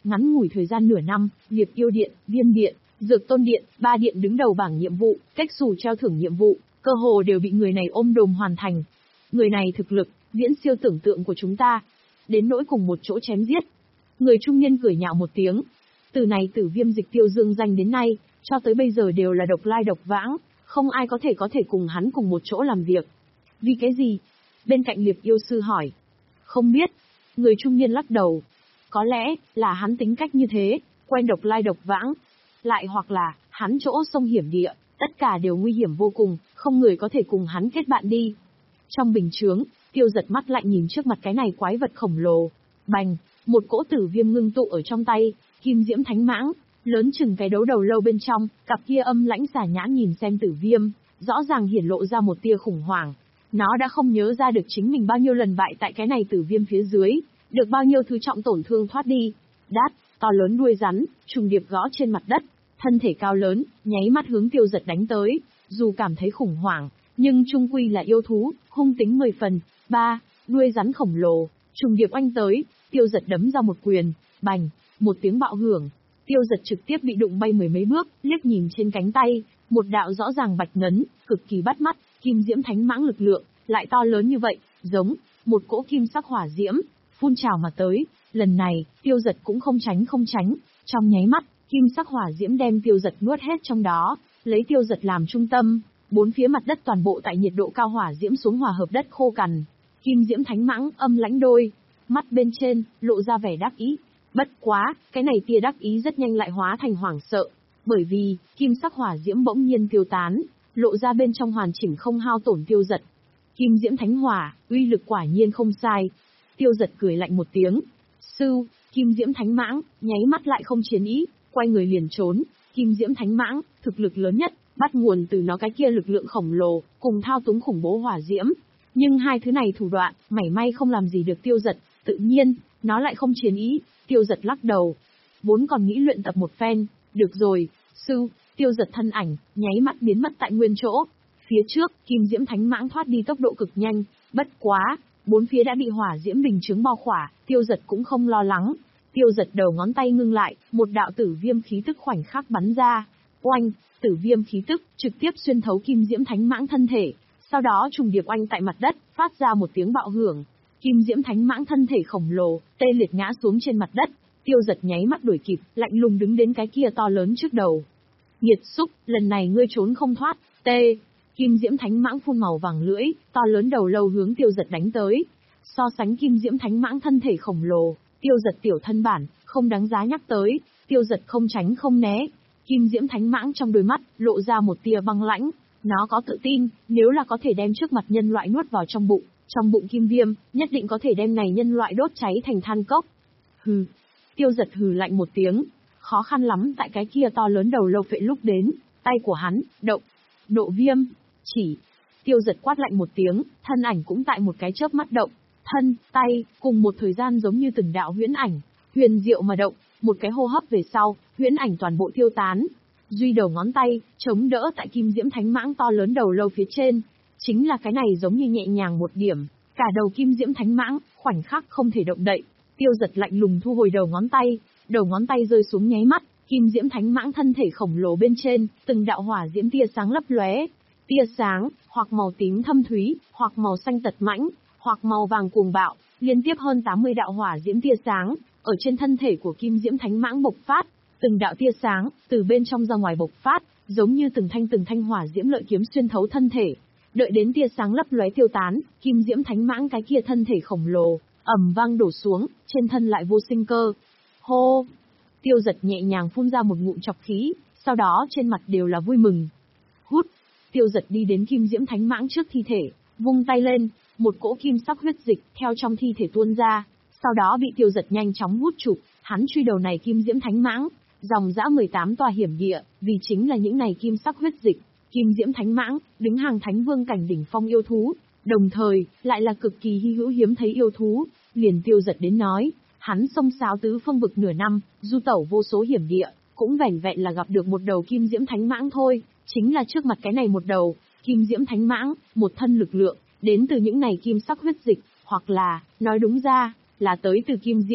Ngắn ngủi thời gian nửa năm, Liệp Yêu Điện, Viêm Điện, Dược Tôn Điện, ba điện đứng đầu bảng nhiệm vụ, cách xù treo thưởng nhiệm vụ, cơ hồ đều bị người này ôm đồm hoàn thành. Người này thực lực, viễn siêu tưởng tượng của chúng ta. Đến nỗi cùng một chỗ chém giết. Người trung niên cười nhạo một tiếng. Từ này Tử Viêm Dịch Tiêu dương danh đến nay, cho tới bây giờ đều là độc lai độc vãng, không ai có thể có thể cùng hắn cùng một chỗ làm việc. Vì cái gì? Bên cạnh Liệp Yêu Sư hỏi. Không biết. Người trung niên lắc đầu. Có lẽ, là hắn tính cách như thế, quen độc lai độc vãng. Lại hoặc là, hắn chỗ sông hiểm địa, tất cả đều nguy hiểm vô cùng, không người có thể cùng hắn kết bạn đi. Trong bình chướng, Tiêu Giật mắt lạnh nhìn trước mặt cái này quái vật khổng lồ. Bành, một cỗ tử viêm ngưng tụ ở trong tay, kim diễm thánh mãng, lớn chừng cái đấu đầu lâu bên trong, cặp kia âm lãnh xà nhãn nhìn xem tử viêm, rõ ràng hiển lộ ra một tia khủng hoảng. Nó đã không nhớ ra được chính mình bao nhiêu lần bại tại cái này tử viêm phía dưới, được bao nhiêu thứ trọng tổn thương thoát đi. Đát, to lớn đuôi rắn, trùng điệp gõ trên mặt đất, thân thể cao lớn, nháy mắt hướng Tiêu Giật đánh tới, dù cảm thấy khủng hoảng, nhưng trung quy là yêu thú, hung tính mười phần. Ba, đuôi rắn khổng lồ, trùng điệp oanh tới, Tiêu Giật đấm ra một quyền, bành, một tiếng bạo hưởng. Tiêu Giật trực tiếp bị đụng bay mười mấy bước, liếc nhìn trên cánh tay, một đạo rõ ràng bạch ngấn, cực kỳ bắt mắt, kim diễm thánh mãng lực lượng, lại to lớn như vậy, giống một cỗ kim sắc hỏa diễm, phun trào mà tới. Lần này, Tiêu Giật cũng không tránh không tránh, trong nháy mắt, kim sắc hỏa diễm đem Tiêu Giật nuốt hết trong đó, lấy Tiêu Giật làm trung tâm, bốn phía mặt đất toàn bộ tại nhiệt độ cao hỏa diễm xuống hòa hợp đất khô cằn. Kim diễm thánh mãng âm lãnh đôi mắt bên trên lộ ra vẻ đắc ý. Bất quá, cái này tia đắc ý rất nhanh lại hóa thành hoảng sợ, bởi vì kim sắc hỏa diễm bỗng nhiên tiêu tán, lộ ra bên trong hoàn chỉnh không hao tổn Tiêu Giật. Kim diễm thánh hỏa, uy lực quả nhiên không sai. Tiêu Giật cười lạnh một tiếng. Sư, kim diễm thánh mãng, nháy mắt lại không chiến ý, quay người liền trốn. Kim diễm thánh mãng, thực lực lớn nhất, bắt nguồn từ nó cái kia lực lượng khổng lồ, cùng thao túng khủng bố hỏa diễm. Nhưng hai thứ này thủ đoạn, mảy may không làm gì được Tiêu Giật, tự nhiên, nó lại không chiến ý. Tiêu Giật lắc đầu. Vốn còn nghĩ luyện tập một phen, được rồi, sư, Tiêu Giật thân ảnh, nháy mắt biến mất tại nguyên chỗ. Phía trước, kim diễm thánh mãng thoát đi tốc độ cực nhanh, bất quá, bốn phía đã bị hỏa diễm bình chướng bao khỏa, Tiêu Giật cũng không lo lắng. Tiêu Giật đầu ngón tay ngưng lại, một đạo tử viêm khí tức khoảnh khắc bắn ra. Oanh, tử viêm khí tức, trực tiếp xuyên thấu kim diễm thánh mãng thân thể, sau đó trùng điệp oanh tại mặt đất, phát ra một tiếng bạo hưởng. Kim diễm thánh mãng thân thể khổng lồ, tê liệt ngã xuống trên mặt đất. Tiêu Giật nháy mắt đuổi kịp, lạnh lùng đứng đến cái kia to lớn trước đầu. Nghiệt xúc, lần này ngươi trốn không thoát. Tê. Kim diễm thánh mãng phun màu vàng lưỡi, to lớn đầu lâu hướng Tiêu Giật đánh tới. So sánh kim diễm thánh mãng thân thể khổng lồ, Tiêu Giật tiểu thân bản, không đáng giá nhắc tới. Tiêu Giật không tránh không né. Kim diễm thánh mãng trong đôi mắt, lộ ra một tia băng lãnh. Nó có tự tin, nếu là có thể đem trước mặt nhân loại nuốt vào trong bụng, trong bụng kim viêm, nhất định có thể đem này nhân loại đốt cháy thành than cốc. Hừ. Tiêu Giật hừ lạnh một tiếng. Khó khăn lắm tại cái kia to lớn đầu lâu phệ lúc đến, tay của hắn, động. Nộ viêm. Chỉ. Tiêu Giật quát lạnh một tiếng, thân ảnh cũng tại một cái chớp mắt động. Thân, tay, cùng một thời gian giống như từng đạo huyễn ảnh, huyền diệu mà động, một cái hô hấp về sau, huyễn ảnh toàn bộ tiêu tán. Duy đầu ngón tay, chống đỡ tại kim diễm thánh mãng to lớn đầu lâu phía trên. Chính là cái này giống như nhẹ nhàng một điểm, cả đầu kim diễm thánh mãng, khoảnh khắc không thể động đậy. Tiêu Giật lạnh lùng thu hồi đầu ngón tay, đầu ngón tay rơi xuống nháy mắt, kim diễm thánh mãng thân thể khổng lồ bên trên, từng đạo hỏa diễm tia sáng lấp lóe. Tia sáng, hoặc màu tím thâm thúy, hoặc màu xanh tật mãnh, hoặc màu vàng cuồng bạo, liên tiếp hơn tám mươi đạo hỏa diễm tia sáng, ở trên thân thể của kim diễm thánh mãng bộc phát. Từng đạo tia sáng, từ bên trong ra ngoài bộc phát, giống như từng thanh từng thanh hỏa diễm lợi kiếm xuyên thấu thân thể. Đợi đến tia sáng lấp lóe tiêu tán, kim diễm thánh mãng cái kia thân thể khổng lồ, ầm vang đổ xuống, trên thân lại vô sinh cơ. Hô! Tiêu Giật nhẹ nhàng phun ra một ngụm trọc khí, sau đó trên mặt đều là vui mừng. Hút! Tiêu Giật đi đến kim diễm thánh mãng trước thi thể, vung tay lên, một cỗ kim sắc huyết dịch theo trong thi thể tuôn ra, sau đó bị Tiêu Giật nhanh chóng hút chụp. Hắn truy đầu này kim diễm thánh mãng, dòng dã mười tám tòa hiểm địa, vì chính là những này kim sắc huyết dịch. Kim diễm thánh mãng, đứng hàng thánh vương cảnh đỉnh phong yêu thú, đồng thời, lại là cực kỳ hy hữu hiếm thấy yêu thú. Liền Tiêu Giật đến nói, hắn xông xáo tứ phương vực nửa năm, du tẩu vô số hiểm địa, cũng vẻn vẹn là gặp được một đầu kim diễm thánh mãng thôi, chính là trước mặt cái này một đầu, kim diễm thánh mãng, một thân lực lượng, đến từ những này kim sắc huyết dịch, hoặc là, nói đúng ra, là tới từ kim diễm,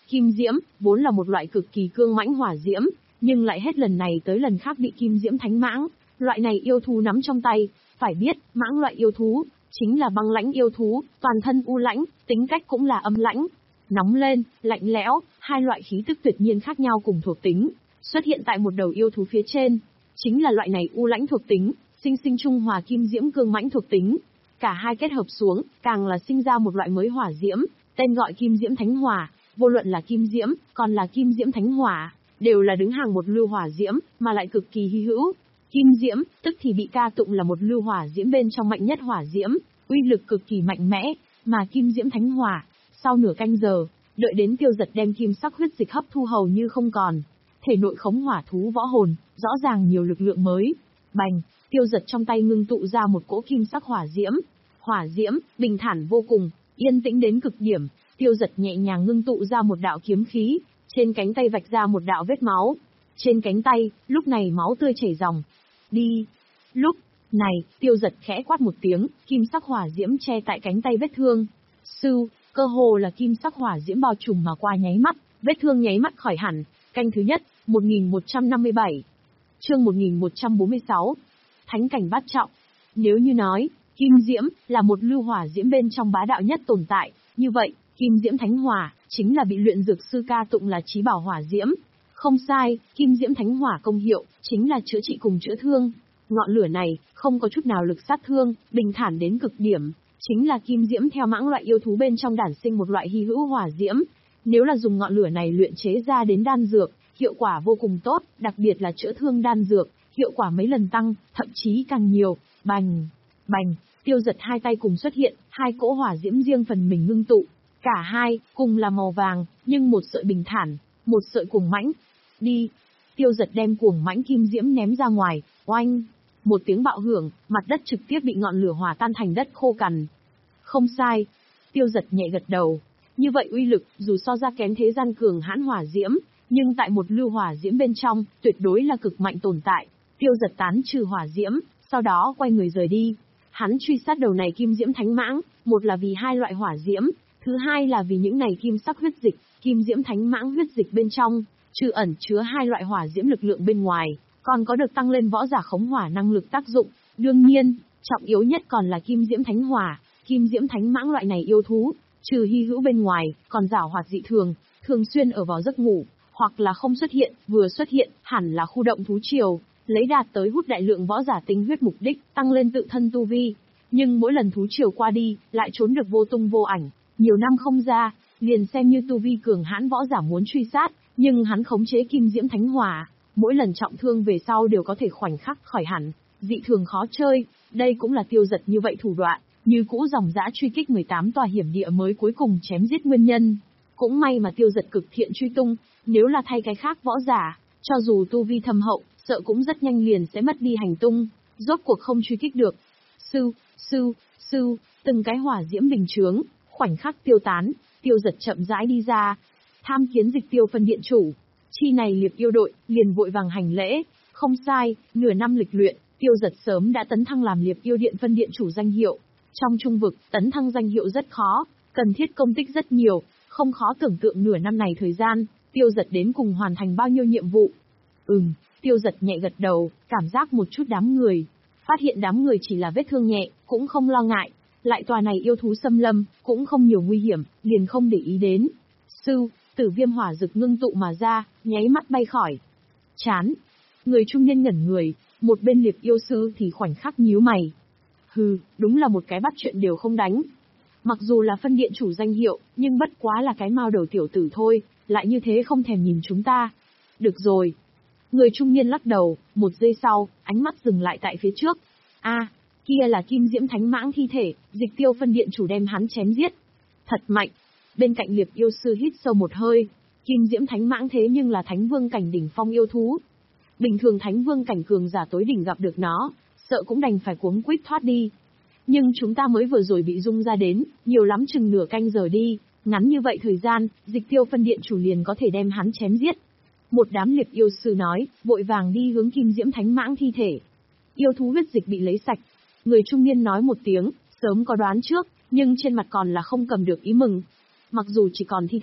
Kim diễm, vốn là một loại cực kỳ cương mãnh hỏa diễm, nhưng lại hết lần này tới lần khác bị kim diễm thánh mãng, loại này yêu thú nắm trong tay. Phải biết, mãng loại yêu thú, chính là băng lãnh yêu thú, toàn thân u lãnh, tính cách cũng là âm lãnh. Nóng lên, lạnh lẽo, hai loại khí tức tuyệt nhiên khác nhau cùng thuộc tính, xuất hiện tại một đầu yêu thú phía trên. Chính là loại này u lãnh thuộc tính, sinh sinh trung hòa kim diễm cương mãnh thuộc tính. Cả hai kết hợp xuống, càng là sinh ra một loại mới hỏa diễm, tên gọi kim diễm thánh hỏa. Vô luận là kim diễm, còn là kim diễm thánh hỏa, đều là đứng hàng một lưu hỏa diễm, mà lại cực kỳ hy hữu. Kim diễm, tức thì bị ca tụng là một lưu hỏa diễm bên trong mạnh nhất hỏa diễm, uy lực cực kỳ mạnh mẽ, mà kim diễm thánh hỏa, sau nửa canh giờ, đợi đến Tiêu Dật đem kim sắc huyết dịch hấp thu hầu như không còn, thể nội khống hỏa thú võ hồn, rõ ràng nhiều lực lượng mới. Bành, Tiêu Dật trong tay ngưng tụ ra một cỗ kim sắc hỏa diễm. Hỏa diễm, bình thản vô cùng, yên tĩnh đến cực điểm. Tiêu Dật nhẹ nhàng ngưng tụ ra một đạo kiếm khí, trên cánh tay vạch ra một đạo vết máu. Trên cánh tay, lúc này máu tươi chảy ròng. Đi. Lúc này, Tiêu Dật khẽ quát một tiếng, kim sắc hỏa diễm che tại cánh tay vết thương. Sư, cơ hồ là kim sắc hỏa diễm bao trùm mà qua nháy mắt, vết thương nháy mắt khỏi hẳn. Canh thứ nhất, một nghìn một trăm năm mươi bảy. Chương một nghìn một trăm bốn mươi sáu. Thánh cảnh bát trọng. Nếu như nói, kim diễm là một lưu hỏa diễm bên trong bá đạo nhất tồn tại, như vậy, kim diễm thánh hỏa chính là bị luyện dược sư ca tụng là chí bảo hỏa diễm. Không sai, kim diễm thánh hỏa công hiệu chính là chữa trị cùng chữa thương. Ngọn lửa này không có chút nào lực sát thương, bình thản đến cực điểm, chính là kim diễm theo mãng loại yêu thú bên trong đản sinh một loại hy hữu hỏa diễm. Nếu là dùng ngọn lửa này luyện chế ra đến đan dược, hiệu quả vô cùng tốt, đặc biệt là chữa thương đan dược, hiệu quả mấy lần tăng, thậm chí càng nhiều. Bành, bành, Tiêu Dật hai tay cùng xuất hiện, hai cỗ hỏa diễm riêng phần mình ngưng tụ. Cả hai, cùng là màu vàng, nhưng một sợi bình thản, một sợi cuồng mãnh. Đi. Tiêu Dật đem cuồng mãnh kim diễm ném ra ngoài, oanh. Một tiếng bạo hưởng, mặt đất trực tiếp bị ngọn lửa hòa tan thành đất khô cằn. Không sai. Tiêu Dật nhẹ gật đầu. Như vậy uy lực, dù so ra kém thế gian cường hãn hỏa diễm, nhưng tại một lưu hỏa diễm bên trong, tuyệt đối là cực mạnh tồn tại. Tiêu Dật tán trừ hỏa diễm, sau đó quay người rời đi. Hắn truy sát đầu này kim diễm thánh mãng, một là vì hai loại hỏa diễm, thứ hai là vì những này kim sắc huyết dịch, kim diễm thánh mãng huyết dịch bên trong, trừ ẩn chứa hai loại hỏa diễm lực lượng bên ngoài, còn có được tăng lên võ giả khống hỏa năng lực tác dụng. Đương nhiên, trọng yếu nhất còn là kim diễm thánh hỏa, kim diễm thánh mãng loại này yêu thú, trừ hy hữu bên ngoài, còn giảo hoạt dị thường, thường xuyên ở vào giấc ngủ, hoặc là không xuất hiện, vừa xuất hiện, hẳn là khu động thú triều, lấy đạt tới hút đại lượng võ giả tinh huyết mục đích, tăng lên tự thân tu vi. Nhưng mỗi lần thú triều qua đi, lại trốn được vô tung vô ảnh, nhiều năm không ra, liền xem như tu vi cường hãn võ giả muốn truy sát, nhưng hắn khống chế kim diễm thánh hỏa, mỗi lần trọng thương về sau đều có thể khoảnh khắc khỏi hẳn, dị thường khó chơi. Đây cũng là Tiêu Dật như vậy thủ đoạn, như cũ dòng dã truy kích mười tám tòa hiểm địa mới cuối cùng chém giết nguyên nhân. Cũng may mà Tiêu Dật cực thiện truy tung, nếu là thay cái khác võ giả, cho dù tu vi thâm hậu, sợ cũng rất nhanh liền sẽ mất đi hành tung, rốt cuộc không truy kích được. Sư, sư, sư, từng cái hỏa diễm bình chướng, khoảnh khắc tiêu tán, Tiêu Dật chậm rãi đi ra. Tham kiến Dịch Tiêu phân điện chủ. Chi này liệp yêu đội, liền vội vàng hành lễ. Không sai, nửa năm lịch luyện, Tiêu Dật sớm đã tấn thăng làm liệp yêu điện phân điện chủ danh hiệu. Trong trung vực, tấn thăng danh hiệu rất khó, cần thiết công tích rất nhiều, không khó tưởng tượng nửa năm này thời gian, Tiêu Dật đến cùng hoàn thành bao nhiêu nhiệm vụ. Ừm, Tiêu Dật nhẹ gật đầu, cảm giác một chút đám người. Phát hiện đám người chỉ là vết thương nhẹ, cũng không lo ngại. Lại tòa này yêu thú xâm lâm, cũng không nhiều nguy hiểm, liền không để ý đến. Sư, Tử Viêm hỏa dực ngưng tụ mà ra, nháy mắt bay khỏi. Chán. Người trung niên ngẩn người, một bên liệp yêu sư thì khoảnh khắc nhíu mày. Hừ, đúng là một cái bắt chuyện đều không đánh. Mặc dù là phân điện chủ danh hiệu, nhưng bất quá là cái mao đầu tiểu tử thôi, lại như thế không thèm nhìn chúng ta. Được rồi. Người trung niên lắc đầu, một giây sau, ánh mắt dừng lại tại phía trước. A, à, kia là kim diễm thánh mãng thi thể, Dịch Tiêu phân điện chủ đem hắn chém giết. Thật mạnh. Bên cạnh liệp yêu sư hít sâu một hơi. Kim diễm thánh mãng thế nhưng là thánh vương cảnh đỉnh phong yêu thú. Bình thường thánh vương cảnh cường giả tối đỉnh gặp được nó, sợ cũng đành phải cuống quýt thoát đi. Nhưng chúng ta mới vừa rồi bị rung ra đến, nhiều lắm chừng nửa canh giờ đi, ngắn như vậy thời gian, Dịch Tiêu phân điện chủ liền có thể đem hắn chém giết. Một đám liệp yêu sư nói, vội vàng đi hướng kim diễm thánh mãng thi thể. Yêu thú huyết dịch bị lấy sạch. Người trung niên nói một tiếng, sớm có đoán trước, nhưng trên mặt còn là không cầm được ý mừng. Mặc dù chỉ còn thi thể,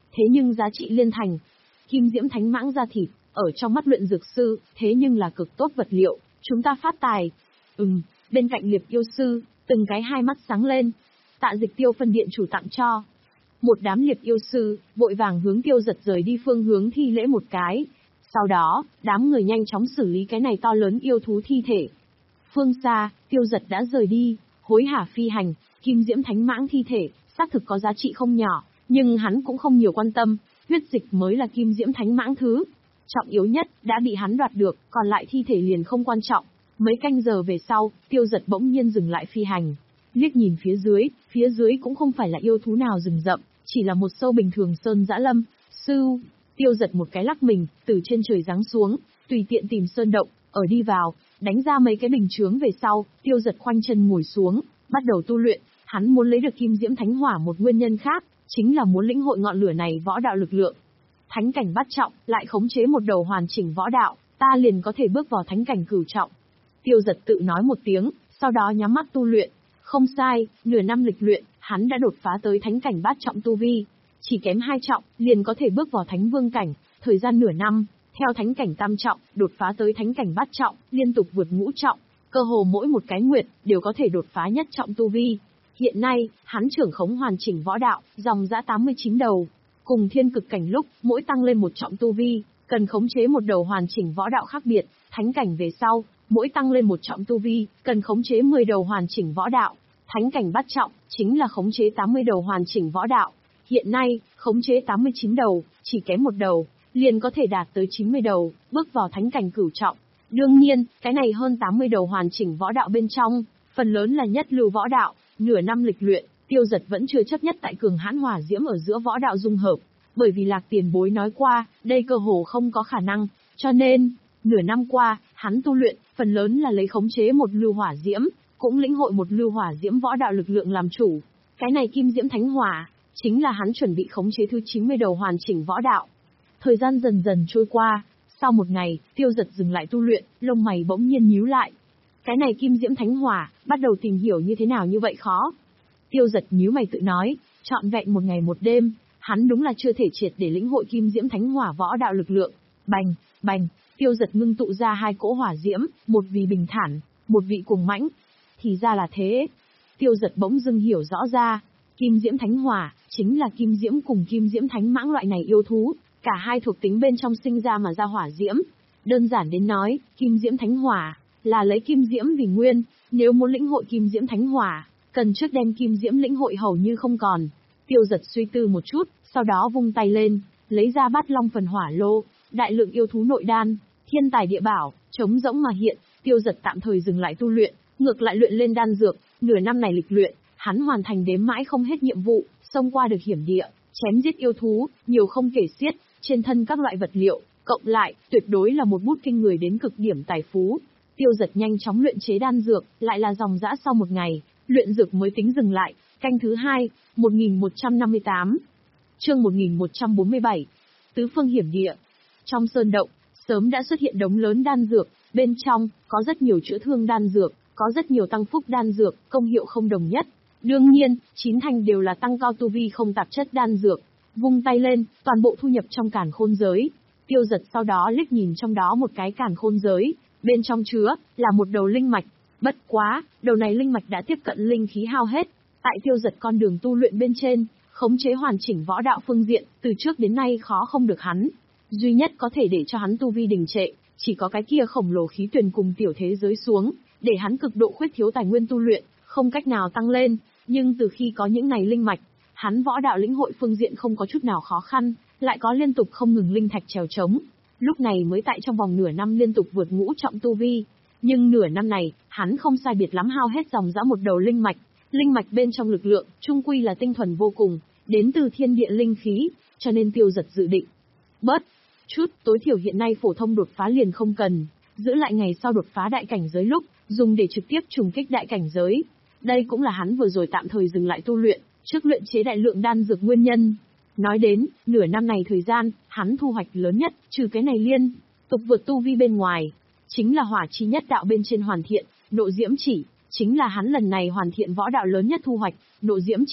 thế nhưng giá trị liên thành. Kim diễm thánh mãng da thịt, ở trong mắt luyện dược sư, thế nhưng là cực tốt vật liệu, chúng ta phát tài. Ừm, bên cạnh Liệp yêu sư, từng cái hai mắt sáng lên. Tạ Dịch Tiêu phân điện chủ tặng cho. Một đám Liệp yêu sư, vội vàng hướng Tiêu Giật rời đi phương hướng thi lễ một cái. Sau đó, đám người nhanh chóng xử lý cái này to lớn yêu thú thi thể. Phương xa, Tiêu Giật đã rời đi, hối hả phi hành, kim diễm thánh mãng thi thể, xác thực có giá trị không nhỏ, nhưng hắn cũng không nhiều quan tâm, huyết dịch mới là kim diễm thánh mãng thứ trọng yếu nhất, đã bị hắn đoạt được, còn lại thi thể liền không quan trọng. Mấy canh giờ về sau, Tiêu Giật bỗng nhiên dừng lại phi hành, liếc nhìn phía dưới, phía dưới cũng không phải là yêu thú nào rừng rậm, chỉ là một sâu bình thường sơn dã lâm. Sưu, Tiêu Giật một cái lắc mình, từ trên trời giáng xuống, tùy tiện tìm sơn động, ở đi vào, đánh ra mấy cái bình chướng về sau, Tiêu Giật khoanh chân ngồi xuống, bắt đầu tu luyện. Hắn muốn lấy được kim diễm thánh hỏa một nguyên nhân khác, chính là muốn lĩnh hội ngọn lửa này võ đạo lực lượng. Thánh cảnh bát trọng, lại khống chế một đầu hoàn chỉnh võ đạo, ta liền có thể bước vào thánh cảnh cửu trọng. Tiêu Giật tự nói một tiếng, sau đó nhắm mắt tu luyện. Không sai, nửa năm lịch luyện, hắn đã đột phá tới thánh cảnh bát trọng tu vi. Chỉ kém hai trọng, liền có thể bước vào thánh vương cảnh, thời gian nửa năm, theo thánh cảnh tam trọng, đột phá tới thánh cảnh bát trọng, liên tục vượt ngũ trọng, cơ hồ mỗi một cái nguyệt, đều có thể đột phá nhất trọng tu vi. Hiện nay, hắn trưởng khống hoàn chỉnh võ đạo, dòng dã tám mươi chín đầu. Cùng thiên cực cảnh lúc, mỗi tăng lên một trọng tu vi, cần khống chế một đầu hoàn chỉnh võ đạo khác biệt, thánh cảnh về sau, mỗi tăng lên một trọng tu vi, cần khống chế mười đầu hoàn chỉnh võ đạo. Thánh cảnh bát trọng, chính là khống chế tám mươi đầu hoàn chỉnh võ đạo. Hiện nay, khống chế tám mươi chín đầu, chỉ kém một đầu, liền có thể đạt tới chín mươi đầu, bước vào thánh cảnh cửu trọng. Đương nhiên, cái này hơn tám mươi đầu hoàn chỉnh võ đạo bên trong, phần lớn là nhất lưu võ đạo, nửa năm lịch luyện, Tiêu Giật vẫn chưa chấp nhất tại cường hãn hỏa diễm ở giữa võ đạo dung hợp, bởi vì Lạc tiền bối nói qua, đây cơ hồ không có khả năng, cho nên, nửa năm qua, hắn tu luyện, phần lớn là lấy khống chế một lưu hỏa diễm, cũng lĩnh hội một lưu hỏa diễm võ đạo lực lượng làm chủ. Cái này kim diễm thánh hỏa, chính là hắn chuẩn bị khống chế thứ chín mươi đầu hoàn chỉnh võ đạo. Thời gian dần dần trôi qua, sau một ngày, Tiêu Giật dừng lại tu luyện, lông mày bỗng nhiên nhíu lại. Cái này kim diễm thánh hỏa, bắt đầu tìm hiểu như thế nào như vậy khó. Tiêu Giật nhíu mày tự nói, trọn vẹn một ngày một đêm, hắn đúng là chưa thể triệt để lĩnh hội kim diễm thánh hỏa võ đạo lực lượng. Bành, bành, Tiêu Giật ngưng tụ ra hai cỗ hỏa diễm, một vị bình thản, một vị cuồng mãnh. Thì ra là thế. Tiêu Giật bỗng dưng hiểu rõ ra, kim diễm thánh hỏa, chính là kim diễm cùng kim diễm thánh mãng loại này yêu thú, cả hai thuộc tính bên trong sinh ra mà ra hỏa diễm. Đơn giản đến nói, kim diễm thánh hỏa, là lấy kim diễm vì nguyên, nếu muốn lĩnh hội kim diễm thánh hỏa, cần trước đem kim diễm lĩnh hội hầu như không còn. Tiêu Giật suy tư một chút, sau đó vung tay lên, lấy ra bát long phần hỏa lô, đại lượng yêu thú nội đan, thiên tài địa bảo, trống rỗng mà hiện. Tiêu Giật tạm thời dừng lại tu luyện, ngược lại luyện lên đan dược. Nửa năm này lịch luyện, hắn hoàn thành đếm mãi không hết nhiệm vụ, xông qua được hiểm địa, chém giết yêu thú, nhiều không kể xiết, trên thân các loại vật liệu, cộng lại, tuyệt đối là một bút kinh người đến cực điểm tài phú. Tiêu Giật nhanh chóng luyện chế đan dược, lại là dòng dã sau một ngày, luyện dược mới tính dừng lại. Canh thứ hai, một nghìn một trăm năm mươi tám. Chương một nghìn một trăm bốn mươi bảy. Tứ phương hiểm địa. Trong sơn động, sớm đã xuất hiện đống lớn đan dược, bên trong có rất nhiều chữa thương đan dược, có rất nhiều tăng phúc đan dược, công hiệu không đồng nhất. Đương nhiên, chín thành đều là tăng cao tu vi không tạp chất đan dược. Vung tay lên, toàn bộ thu nhập trong càn khôn giới. Tiêu Giật sau đó liếc nhìn trong đó một cái càn khôn giới, bên trong chứa là một đầu linh mạch. Bất quá, đầu này linh mạch đã tiếp cận linh khí hao hết. Tại Tiêu Giật con đường tu luyện bên trên, khống chế hoàn chỉnh võ đạo phương diện, từ trước đến nay khó không được hắn. Duy nhất có thể để cho hắn tu vi đình trệ, chỉ có cái kia khổng lồ khí tuyển cùng tiểu thế giới xuống, để hắn cực độ khuyết thiếu tài nguyên tu luyện, không cách nào tăng lên. Nhưng từ khi có những này linh mạch, hắn võ đạo lĩnh hội phương diện không có chút nào khó khăn, lại có liên tục không ngừng linh thạch trèo trống. Lúc này mới tại trong vòng nửa năm liên tục vượt ngũ trọng tu vi. Nhưng nửa năm này, hắn không sai biệt lắm hao hết dòng dã một đầu linh mạch. Linh mạch bên trong lực lượng, trung quy là tinh thuần vô cùng, đến từ thiên địa linh khí, cho nên Tiêu Giật dự định. Bớt chút, tối thiểu hiện nay phổ thông đột phá liền không cần, giữ lại ngày sau đột phá đại cảnh giới lúc, dùng để trực tiếp trùng kích đại cảnh giới. Đây cũng là hắn vừa rồi tạm thời dừng lại tu luyện, trước luyện chế đại lượng đan dược nguyên nhân. Nói đến, nửa năm này thời gian, hắn thu hoạch lớn nhất, trừ cái này liên tục vượt tu vi bên ngoài, chính là hỏa chi nhất đạo bên trên hoàn thiện, nộ diễm chỉ, chính là hắn lần này hoàn thiện võ đạo lớn nhất thu hoạch. Nộ diễm chỉ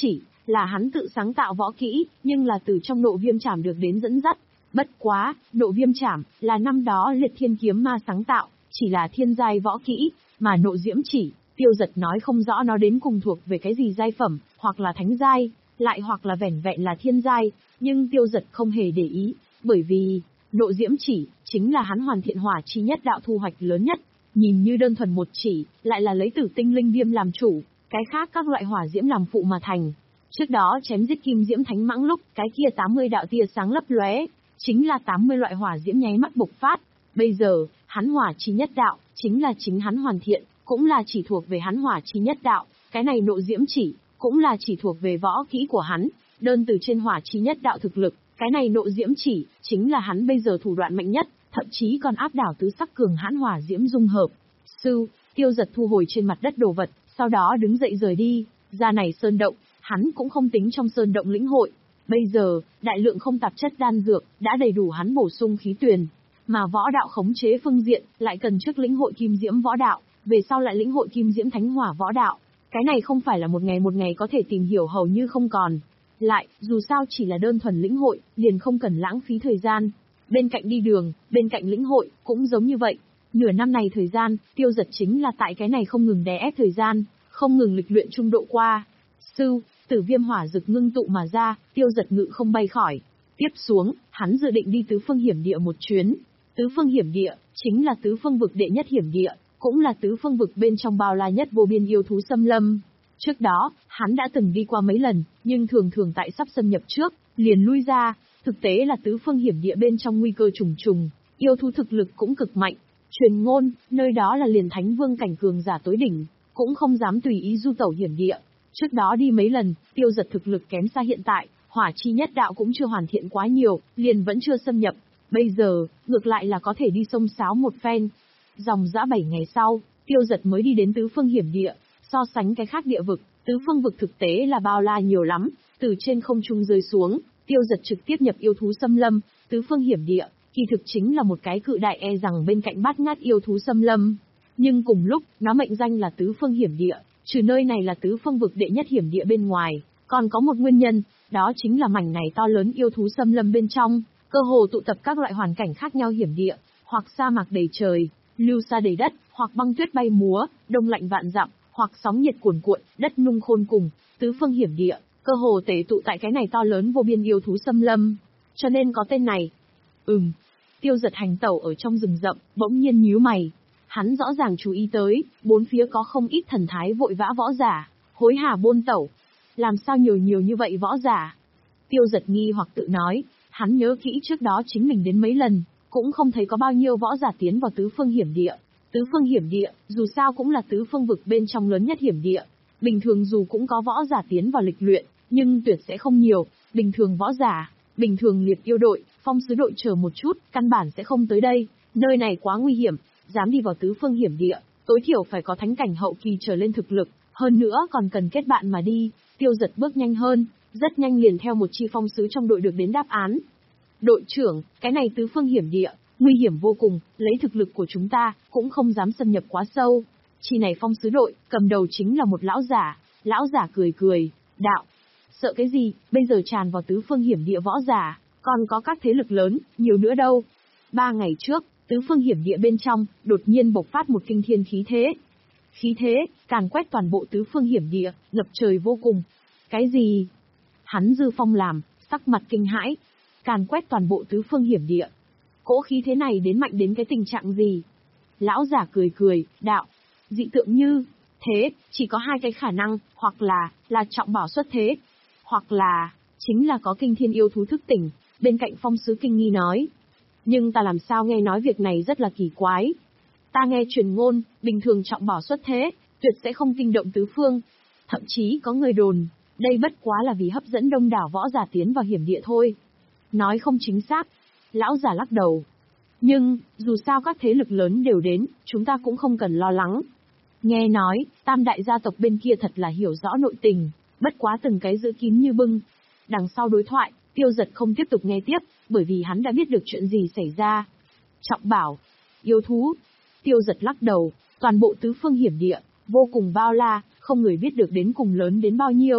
là hắn tự sáng tạo võ kỹ, nhưng là từ trong Nộ Viêm Trảm được đến dẫn dắt. Bất quá, Nộ Viêm Trảm là năm đó Liệt Thiên Kiếm Ma sáng tạo, chỉ là thiên giai võ kỹ, mà Nộ Diễm Chỉ, Tiêu Dật nói không rõ nó đến cùng thuộc về cái gì giai phẩm, hoặc là thánh giai, lại hoặc là vẻn vẹn là thiên giai, nhưng Tiêu Dật không hề để ý, bởi vì Nộ Diễm Chỉ chính là hắn hoàn thiện hỏa chi nhất đạo thu hoạch lớn nhất. Nhìn như đơn thuần một chỉ, lại là lấy tử tinh linh viêm làm chủ, cái khác các loại hỏa diễm làm phụ mà thành. Trước đó chém giết kim diễm thánh mãng lúc, cái kia tám mươi đạo tia sáng lấp lóe, chính là tám mươi loại hỏa diễm nháy mắt bộc phát. Bây giờ, hắn hỏa chi nhất đạo, chính là chính hắn hoàn thiện, cũng là chỉ thuộc về hắn hỏa chi nhất đạo, cái này Nộ Diễm Chỉ, cũng là chỉ thuộc về võ kỹ của hắn, đơn từ trên hỏa chi nhất đạo thực lực, cái này Nộ Diễm Chỉ, chính là hắn bây giờ thủ đoạn mạnh nhất, thậm chí còn áp đảo tứ sắc cường hãn hỏa diễm dung hợp. Sư, Tiêu Dật thu hồi trên mặt đất đồ vật, sau đó đứng dậy rời đi, ra này sơn động, hắn cũng không tính trong sơn động lĩnh hội. Bây giờ, đại lượng không tạp chất đan dược, đã đầy đủ hắn bổ sung khí tuyền, mà võ đạo khống chế phương diện, lại cần trước lĩnh hội kim diễm võ đạo, về sau lại lĩnh hội kim diễm thánh hỏa võ đạo. Cái này không phải là một ngày một ngày có thể tìm hiểu hầu như không còn. Lại, dù sao chỉ là đơn thuần lĩnh hội, liền không cần lãng phí thời gian. Bên cạnh đi đường, bên cạnh lĩnh hội, cũng giống như vậy. Nửa năm này thời gian, Tiêu Dật chính là tại cái này không ngừng đè ép thời gian, không ngừng lịch luyện trung độ qua. Sư, Tử Viêm hỏa dực ngưng tụ mà ra, Tiêu Dật ngự không bay khỏi. Tiếp xuống, hắn dự định đi tứ phương hiểm địa một chuyến. Tứ phương hiểm địa, chính là tứ phương vực đệ nhất hiểm địa, cũng là tứ phương vực bên trong bao la nhất vô biên yêu thú xâm lâm. Trước đó, hắn đã từng đi qua mấy lần, nhưng thường thường tại sắp xâm nhập trước, liền lui ra. Thực tế là tứ phương hiểm địa bên trong nguy cơ trùng trùng, yêu thú thực lực cũng cực mạnh. Truyền ngôn, nơi đó là liền thánh vương cảnh cường giả tối đỉnh, cũng không dám tùy ý du tẩu hiểm địa. Trước đó đi mấy lần, Tiêu Dật thực lực kém xa hiện tại, hỏa chi nhất đạo cũng chưa hoàn thiện quá nhiều, liền vẫn chưa xâm nhập. Bây giờ, ngược lại là có thể đi sông sáo một phen. Dòng dã bảy ngày sau, Tiêu Dật mới đi đến tứ phương hiểm địa. So sánh cái khác địa vực, tứ phương vực thực tế là bao la nhiều lắm, từ trên không trung rơi xuống, Tiêu Dật trực tiếp nhập yêu thú xâm lâm, tứ phương hiểm địa, kỳ thực chính là một cái cự đại e rằng bên cạnh bát ngát yêu thú xâm lâm. Nhưng cùng lúc, nó mệnh danh là tứ phương hiểm địa, trừ nơi này là tứ phương vực đệ nhất hiểm địa bên ngoài, còn có một nguyên nhân, đó chính là mảnh này to lớn yêu thú xâm lâm bên trong, cơ hồ tụ tập các loại hoàn cảnh khác nhau hiểm địa, hoặc sa mạc đầy trời, lưu sa đầy đất, hoặc băng tuyết bay múa, đông lạnh vạn dặm, hoặc sóng nhiệt cuồn cuộn, đất nung khôn cùng, tứ phương hiểm địa, cơ hồ tề tụ tại cái này to lớn vô biên yêu thú xâm lâm, cho nên có tên này. Ừm, Tiêu Dật hành tẩu ở trong rừng rậm, bỗng nhiên nhíu mày. Hắn rõ ràng chú ý tới, bốn phía có không ít thần thái vội vã võ giả, hối hả bôn tẩu. Làm sao nhiều nhiều như vậy võ giả? Tiêu Dật nghi hoặc tự nói, hắn nhớ kỹ trước đó chính mình đến mấy lần, cũng không thấy có bao nhiêu võ giả tiến vào tứ phương hiểm địa. Tứ phương hiểm địa, dù sao cũng là tứ phương vực bên trong lớn nhất hiểm địa. Bình thường dù cũng có võ giả tiến vào lịch luyện, nhưng tuyệt sẽ không nhiều. Bình thường võ giả, bình thường liệt yêu đội, phong sứ đội chờ một chút, căn bản sẽ không tới đây. Nơi này quá nguy hiểm, dám đi vào tứ phương hiểm địa, tối thiểu phải có thánh cảnh hậu kỳ trở lên thực lực, hơn nữa còn cần kết bạn mà đi. Tiêu Dật bước nhanh hơn, rất nhanh liền theo một chi phong sứ trong đội được đến đáp án. Đội trưởng, cái này tứ phương hiểm địa, nguy hiểm vô cùng, lấy thực lực của chúng ta, cũng không dám xâm nhập quá sâu. Chi này phong sứ đội, cầm đầu chính là một lão giả, lão giả cười cười, đạo. Sợ cái gì, bây giờ tràn vào tứ phương hiểm địa võ giả, còn có các thế lực lớn, nhiều nữa đâu. Ba ngày trước, tứ phương hiểm địa bên trong, đột nhiên bộc phát một kinh thiên khí thế. Khí thế, càn quét toàn bộ tứ phương hiểm địa, ngập trời vô cùng. Cái gì? Hắn Dư Phong làm, sắc mặt kinh hãi. Càn quét toàn bộ tứ phương hiểm địa. Cỗ khí thế này đến mạnh đến cái tình trạng gì? Lão giả cười cười, đạo. Dị tượng như, thế, chỉ có hai cái khả năng, hoặc là, là trọng bảo xuất thế. Hoặc là, chính là có kinh thiên yêu thú thức tỉnh, bên cạnh phong sứ kinh nghi nói. Nhưng ta làm sao nghe nói việc này rất là kỳ quái. Ta nghe truyền ngôn, bình thường trọng bảo xuất thế, tuyệt sẽ không kinh động tứ phương. Thậm chí có người đồn, đây bất quá là vì hấp dẫn đông đảo võ giả tiến vào hiểm địa thôi. Nói không chính xác. Lão giả lắc đầu. Nhưng, dù sao các thế lực lớn đều đến, chúng ta cũng không cần lo lắng. Nghe nói, tam đại gia tộc bên kia thật là hiểu rõ nội tình, bất quá từng cái giữ kín như bưng. Đằng sau đối thoại, Tiêu Dật không tiếp tục nghe tiếp, bởi vì hắn đã biết được chuyện gì xảy ra. Trọng bảo, yêu thú. Tiêu Dật lắc đầu, toàn bộ tứ phương hiểm địa, vô cùng bao la, không người biết được đến cùng lớn đến bao nhiêu.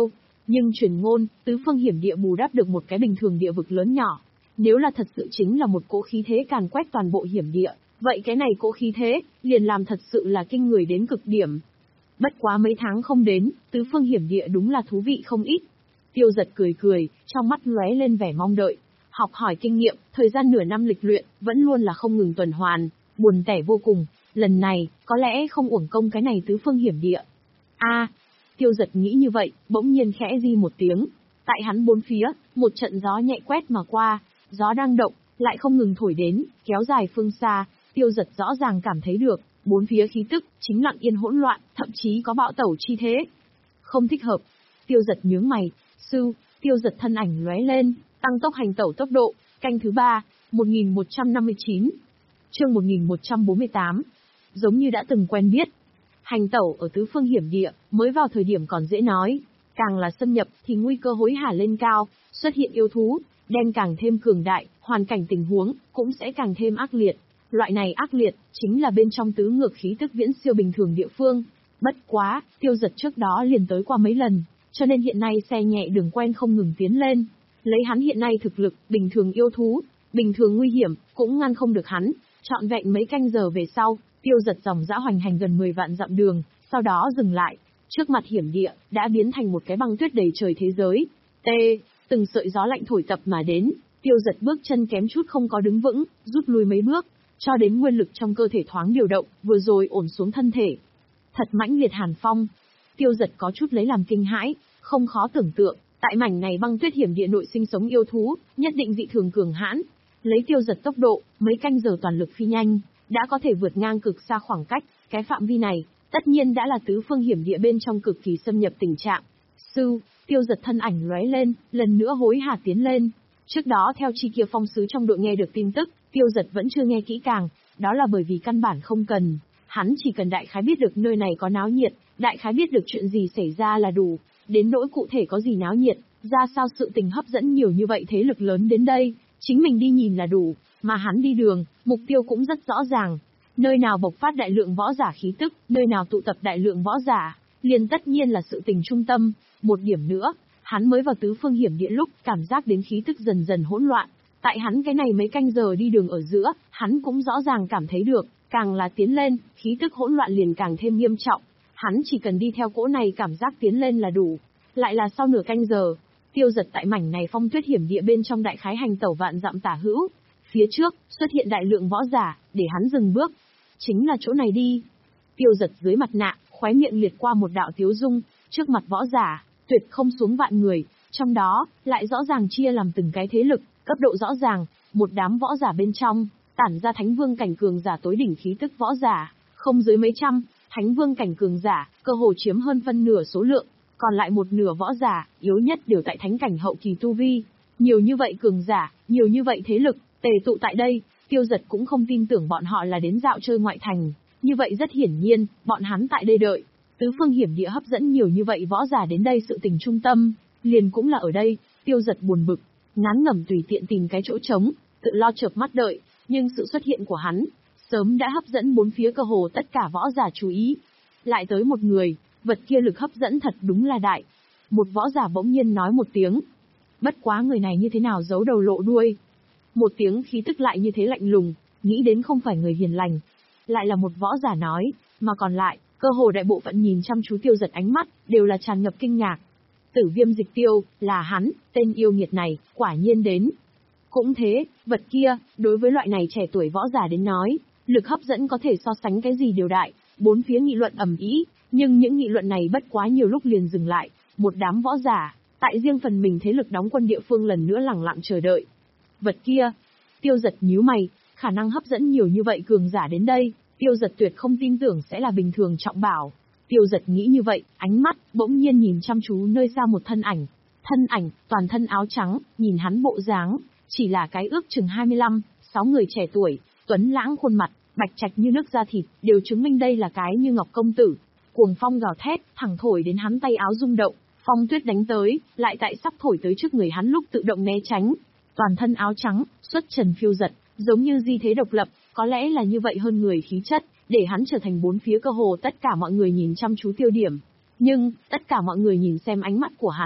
Nhưng truyền ngôn, tứ phương hiểm địa bù đắp được một cái bình thường địa vực lớn nhỏ. Nếu là thật sự chính là một cỗ khí thế càn quét toàn bộ hiểm địa, vậy cái này cỗ khí thế, liền làm thật sự là kinh người đến cực điểm. Bất quá mấy tháng không đến, tứ phương hiểm địa đúng là thú vị không ít. Tiêu Giật cười cười, trong mắt lóe lên vẻ mong đợi. Học hỏi kinh nghiệm, thời gian nửa năm lịch luyện, vẫn luôn là không ngừng tuần hoàn, buồn tẻ vô cùng. Lần này, có lẽ không uổng công cái này tứ phương hiểm địa. A, Tiêu Giật nghĩ như vậy, bỗng nhiên khẽ di một tiếng. Tại hắn bốn phía, một trận gió nhẹ quét mà qua, gió đang động, lại không ngừng thổi đến, kéo dài phương xa. Tiêu Giật rõ ràng cảm thấy được, bốn phía khí tức, chính lặng yên hỗn loạn, thậm chí có bạo tẩu chi thế. Không thích hợp. Tiêu Giật nhướng mày, sư, Tiêu Giật thân ảnh lóe lên, tăng tốc hành tẩu tốc độ, canh thứ ba, một nghìn một trăm năm mươi chín. Chương một nghìn một trăm bốn mươi tám. Giống như đã từng quen biết. Hành tẩu ở tứ phương hiểm địa, mới vào thời điểm còn dễ nói, càng là xâm nhập thì nguy cơ hối hả lên cao, xuất hiện yêu thú, đen càng thêm cường đại, hoàn cảnh tình huống cũng sẽ càng thêm ác liệt. Loại này ác liệt, chính là bên trong tứ ngược khí tức viễn siêu bình thường địa phương. Bất quá, Tiêu Giật trước đó liền tới qua mấy lần, cho nên hiện nay xe nhẹ đường quen không ngừng tiến lên. Lấy hắn hiện nay thực lực, bình thường yêu thú, bình thường nguy hiểm, cũng ngăn không được hắn. Trọn vẹn mấy canh giờ về sau, Tiêu Giật dòng dã hoành hành gần mười vạn dặm đường, sau đó dừng lại. Trước mặt hiểm địa, đã biến thành một cái băng tuyết đầy trời thế giới. T, từng sợi gió lạnh thổi tập mà đến, Tiêu Giật bước chân kém chút không có đứng vững, rút lui mấy bước, cho đến nguyên lực trong cơ thể thoáng điều động, vừa rồi ổn xuống thân thể. Thật mãnh liệt hàn phong. Tiêu Giật có chút lấy làm kinh hãi, không khó tưởng tượng, tại mảnh này băng tuyết hiểm địa nội sinh sống yêu thú, nhất định dị thường cường hãn. Lấy Tiêu Giật tốc độ, mấy canh giờ toàn lực phi nhanh, đã có thể vượt ngang cực xa khoảng cách, cái phạm vi này, tất nhiên đã là tứ phương hiểm địa bên trong cực kỳ xâm nhập tình trạng. Sư, Tiêu Giật thân ảnh lóe lên, lần nữa hối hả tiến lên. Trước đó theo chi kia phong sứ trong đội nghe được tin tức, Tiêu Giật vẫn chưa nghe kỹ càng, đó là bởi vì căn bản không cần, hắn chỉ cần đại khái biết được nơi này có náo nhiệt, đại khái biết được chuyện gì xảy ra là đủ, đến nỗi cụ thể có gì náo nhiệt, ra sao sự tình hấp dẫn nhiều như vậy thế lực lớn đến đây, chính mình đi nhìn là đủ, mà hắn đi đường, mục tiêu cũng rất rõ ràng. Nơi nào bộc phát đại lượng võ giả khí tức, nơi nào tụ tập đại lượng võ giả, liền tất nhiên là sự tình trung tâm. Một điểm nữa, hắn mới vào tứ phương hiểm địa lúc, cảm giác đến khí tức dần dần hỗn loạn. Tại hắn cái này mấy canh giờ đi đường ở giữa, hắn cũng rõ ràng cảm thấy được, càng là tiến lên, khí tức hỗn loạn liền càng thêm nghiêm trọng. Hắn chỉ cần đi theo cỗ này cảm giác tiến lên là đủ. Lại là sau nửa canh giờ, Tiêu Giật tại mảnh này phong tuyết hiểm địa bên trong đại khái hành tẩu vạn dặm tả hữu. Phía trước, xuất hiện đại lượng võ giả, để hắn dừng bước. Chính là chỗ này đi. Tiêu Giật dưới mặt nạ, khóe miệng liệt qua một đạo tiếu dung, trước mặt võ giả, tuyệt không xuống vạn người, trong đó, lại rõ ràng chia làm từng cái thế lực, cấp độ rõ ràng, một đám võ giả bên trong, tản ra thánh vương cảnh cường giả tối đỉnh khí tức võ giả, không dưới mấy trăm, thánh vương cảnh cường giả, cơ hồ chiếm hơn phân nửa số lượng, còn lại một nửa võ giả, yếu nhất đều tại thánh cảnh hậu kỳ tu vi. Nhiều như vậy cường giả, nhiều như vậy thế lực, tề tụ tại đây, Tiêu Giật cũng không tin tưởng bọn họ là đến dạo chơi ngoại thành, như vậy rất hiển nhiên, bọn hắn tại đây đợi. Tứ phương hiểm địa hấp dẫn nhiều như vậy võ giả đến đây sự tình trung tâm, liền cũng là ở đây. Tiêu Giật buồn bực, ngán ngẩm tùy tiện tìm cái chỗ trống, tự lo chợp mắt đợi, nhưng sự xuất hiện của hắn, sớm đã hấp dẫn bốn phía cơ hồ tất cả võ giả chú ý. Lại tới một người, vật kia lực hấp dẫn thật đúng là đại. Một võ giả bỗng nhiên nói một tiếng. Bất quá người này như thế nào giấu đầu lộ đuôi. Một tiếng khí tức lại như thế lạnh lùng, nghĩ đến không phải người hiền lành. Lại là một võ giả nói, mà còn lại, cơ hồ đại bộ phận nhìn chăm chú Tiêu Giật ánh mắt, đều là tràn ngập kinh ngạc. Tử Viêm Dịch Tiêu, là hắn, tên yêu nghiệt này, quả nhiên đến. Cũng thế, vật kia, đối với loại này trẻ tuổi võ giả đến nói, lực hấp dẫn có thể so sánh cái gì đều đại, bốn phía nghị luận ầm ĩ, nhưng những nghị luận này bất quá nhiều lúc liền dừng lại, một đám võ giả, tại riêng phần mình thế lực đóng quân địa phương lần nữa lẳng lặng chờ đợi. Vật kia, Tiêu Giật nhíu mày, khả năng hấp dẫn nhiều như vậy cường giả đến đây, Tiêu Giật tuyệt không tin tưởng sẽ là bình thường trọng bảo. Tiêu Giật nghĩ như vậy, ánh mắt bỗng nhiên nhìn chăm chú nơi xa một thân ảnh. Thân ảnh, toàn thân áo trắng, nhìn hắn bộ dáng, chỉ là cái ước chừng hai mươi lăm, sáu người trẻ tuổi, tuấn lãng khuôn mặt, bạch trạch như nước da thịt, đều chứng minh đây là cái Như Ngọc công tử. Cuồng phong gào thét, thẳng thổi đến hắn tay áo rung động, phong tuyết đánh tới, lại tại sắp thổi tới trước người hắn lúc tự động né tránh. Toàn thân áo trắng, xuất trần phiêu giật, giống như di thế độc lập, có lẽ là như vậy hơn người khí chất, để hắn trở thành bốn phía cơ hồ tất cả mọi người nhìn chăm chú tiêu điểm. Nhưng, tất cả mọi người nhìn xem ánh mắt của hắn,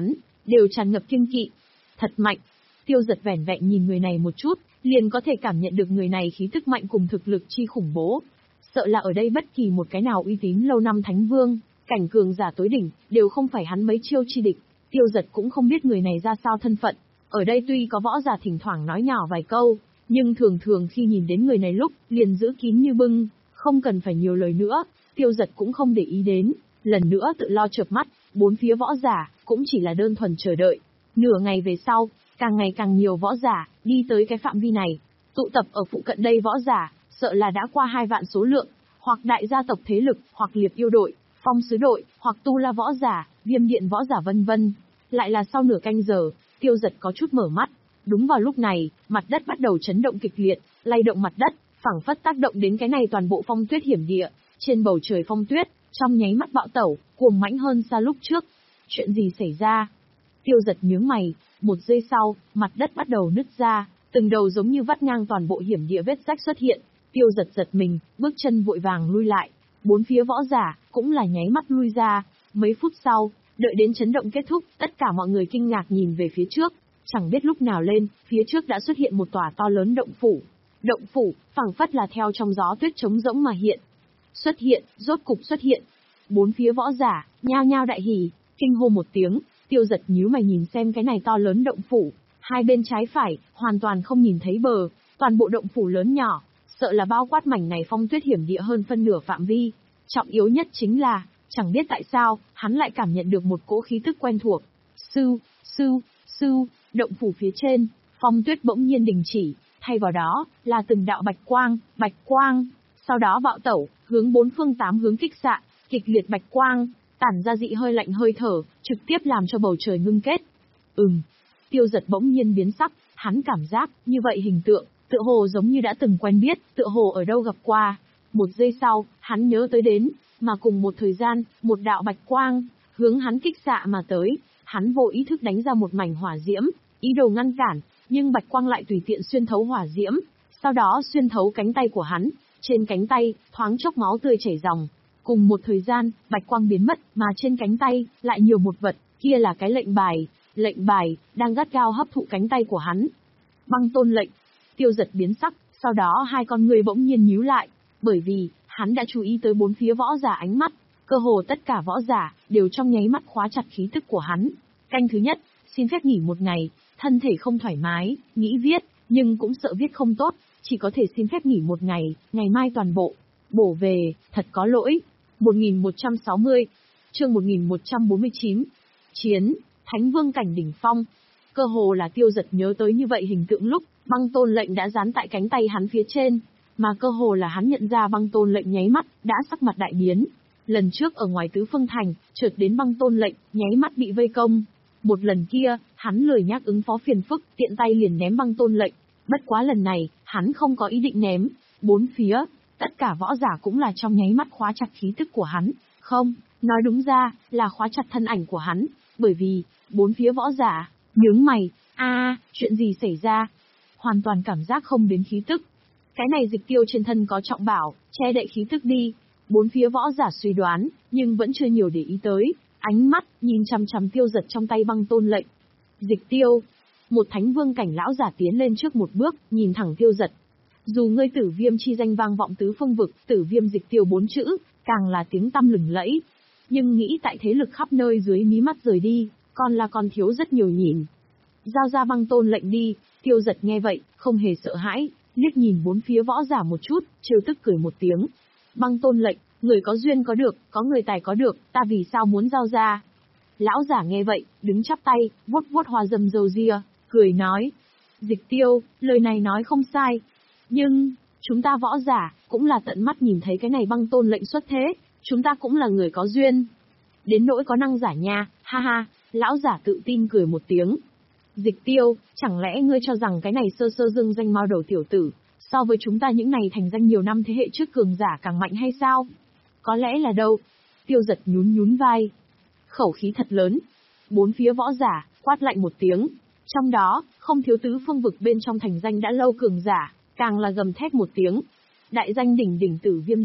đều tràn ngập kiêng kỵ. Thật mạnh. Tiêu Giật vẻn vẹn nhìn người này một chút, liền có thể cảm nhận được người này khí tức mạnh cùng thực lực chi khủng bố. Sợ là ở đây bất kỳ một cái nào uy tín lâu năm thánh vương, cảnh cường giả tối đỉnh, đều không phải hắn mấy chiêu chi địch. Tiêu Giật cũng không biết người này ra sao thân phận. Ở đây tuy có võ giả thỉnh thoảng nói nhỏ vài câu, nhưng thường thường khi nhìn đến người này lúc, liền giữ kín như bưng, không cần phải nhiều lời nữa, Tiêu Giật cũng không để ý đến, lần nữa tự lo chợp mắt, bốn phía võ giả, cũng chỉ là đơn thuần chờ đợi. Nửa ngày về sau, càng ngày càng nhiều võ giả, đi tới cái phạm vi này, tụ tập ở phụ cận đây võ giả, sợ là đã qua hai vạn số lượng, hoặc đại gia tộc thế lực, hoặc liệp yêu đội, phong sứ đội, hoặc tu la võ giả, viêm điện võ giả vân vân. Lại là sau nửa canh giờ, Tiêu Giật có chút mở mắt. Đúng vào lúc này, mặt đất bắt đầu chấn động kịch liệt, lay động mặt đất, phảng phất tác động đến cái này toàn bộ phong tuyết hiểm địa. Trên bầu trời phong tuyết, trong nháy mắt bạo tẩu, cuồng mãnh hơn xa lúc trước. Chuyện gì xảy ra? Tiêu Giật nhướng mày, một giây sau, mặt đất bắt đầu nứt ra, từng đầu giống như vắt ngang toàn bộ hiểm địa vết rách xuất hiện. Tiêu Giật giật mình, bước chân vội vàng lui lại. Bốn phía võ giả cũng là nháy mắt lui ra. Mấy phút sau, đợi đến chấn động kết thúc, tất cả mọi người kinh ngạc nhìn về phía trước. Chẳng biết lúc nào lên, phía trước đã xuất hiện một tòa to lớn động phủ. Động phủ, phảng phất là theo trong gió tuyết trống rỗng mà hiện. Xuất hiện, rốt cục xuất hiện. Bốn phía võ giả, nhao nhao đại hỉ, kinh hô một tiếng. Tiêu Giật nhíu mày nhìn xem cái này to lớn động phủ. Hai bên trái phải, hoàn toàn không nhìn thấy bờ. Toàn bộ động phủ lớn nhỏ, sợ là bao quát mảnh này phong tuyết hiểm địa hơn phân nửa phạm vi. Trọng yếu nhất chính là, chẳng biết tại sao, hắn lại cảm nhận được một cỗ khí tức quen thuộc. Sư, sư, sư, động phủ phía trên, phong tuyết bỗng nhiên đình chỉ, thay vào đó, là từng đạo bạch quang, bạch quang. Sau đó bạo tẩu, hướng bốn phương tám hướng kích xạ, kịch liệt bạch quang, tản ra dị hơi lạnh hơi thở, trực tiếp làm cho bầu trời ngưng kết. Ừm, Tiêu Giật bỗng nhiên biến sắc, hắn cảm giác, như vậy hình tượng, tựa hồ giống như đã từng quen biết, tựa hồ ở đâu gặp qua. Một giây sau, hắn nhớ tới đến, mà cùng một thời gian, một đạo bạch quang, hướng hắn kích xạ mà tới, hắn vô ý thức đánh ra một mảnh hỏa diễm, ý đồ ngăn cản, nhưng bạch quang lại tùy tiện xuyên thấu hỏa diễm, sau đó xuyên thấu cánh tay của hắn, trên cánh tay, thoáng chốc máu tươi chảy ròng. Cùng một thời gian, bạch quang biến mất, mà trên cánh tay, lại nhiều một vật, kia là cái lệnh bài, lệnh bài, đang gắt gao hấp thụ cánh tay của hắn. Băng tôn lệnh. Tiêu Giật biến sắc, sau đó hai con người bỗng nhiên nhíu lại, bởi vì, hắn đã chú ý tới bốn phía võ giả ánh mắt, cơ hồ tất cả võ giả, đều trong nháy mắt khóa chặt khí tức của hắn. Canh thứ nhất, xin phép nghỉ một ngày, thân thể không thoải mái, nghĩ viết, nhưng cũng sợ viết không tốt, chỉ có thể xin phép nghỉ một ngày, ngày mai toàn bộ. Bổ về, thật có lỗi. một nghìn một trăm sáu mươi, chương một nghìn một trăm bốn mươi chín. Chiến, Thánh Vương cảnh đỉnh phong. Cơ hồ là Tiêu Giật nhớ tới như vậy hình tượng lúc, băng tôn lệnh đã dán tại cánh tay hắn phía trên, mà cơ hồ là hắn nhận ra băng tôn lệnh nháy mắt, đã sắc mặt đại biến. Lần trước ở ngoài Tứ Phương Thành, chợt đến băng tôn lệnh, nháy mắt bị vây công. Một lần kia, hắn lười nhác ứng phó phiền phức, tiện tay liền ném băng tôn lệnh. Bất quá lần này, hắn không có ý định ném. Bốn phía, tất cả võ giả cũng là trong nháy mắt khóa chặt khí tức của hắn. Không, nói đúng ra, là khóa chặt thân ảnh của hắn. Bởi vì, bốn phía võ giả, nhướng mày, a chuyện gì xảy ra? Hoàn toàn cảm giác không đến khí tức. Cái này Dịch Tiêu trên thân có trọng bảo, che đậy khí tức đi. Bốn phía võ giả suy đoán, nhưng vẫn chưa nhiều để ý tới. Ánh mắt, nhìn chằm chằm Tiêu Giật trong tay băng tôn lệnh. Dịch Tiêu. Một thánh vương cảnh lão giả tiến lên trước một bước, nhìn thẳng Tiêu Giật. Dù ngươi Tử Viêm chi danh vang vọng tứ phương vực, Tử Viêm Dịch Tiêu bốn chữ, càng là tiếng tăm lừng lẫy. Nhưng nghĩ tại thế lực khắp nơi dưới mí mắt rời đi, còn là còn thiếu rất nhiều nhìn. Giao ra băng tôn lệnh đi. Tiêu Giật nghe vậy, không hề sợ hãi, liếc nhìn bốn phía võ giả một chút, trêu tức cười một tiếng. Băng tôn lệnh, người có duyên có được, có người tài có được, ta vì sao muốn giao ra? Lão giả nghe vậy, đứng chắp tay, vuốt vuốt hoa dâm râu ria, cười nói. Dịch Tiêu, lời này nói không sai. Nhưng, chúng ta võ giả, cũng là tận mắt nhìn thấy cái này băng tôn lệnh xuất thế, chúng ta cũng là người có duyên. Đến nỗi có năng giả nha, ha ha, lão giả tự tin cười một tiếng. Dịch Tiêu, chẳng lẽ ngươi cho rằng cái này sơ sơ dưng danh mao đầu tiểu tử, so với chúng ta những này thành danh nhiều năm thế hệ trước cường giả càng mạnh hay sao? Có lẽ là đâu? Tiêu Giật nhún nhún vai. Khẩu khí thật lớn. Bốn phía võ giả, quát lạnh một tiếng. Trong đó, không thiếu tứ phương vực bên trong thành danh đã lâu cường giả, càng là gầm thét một tiếng. Đại danh đỉnh đỉnh Tử Viêm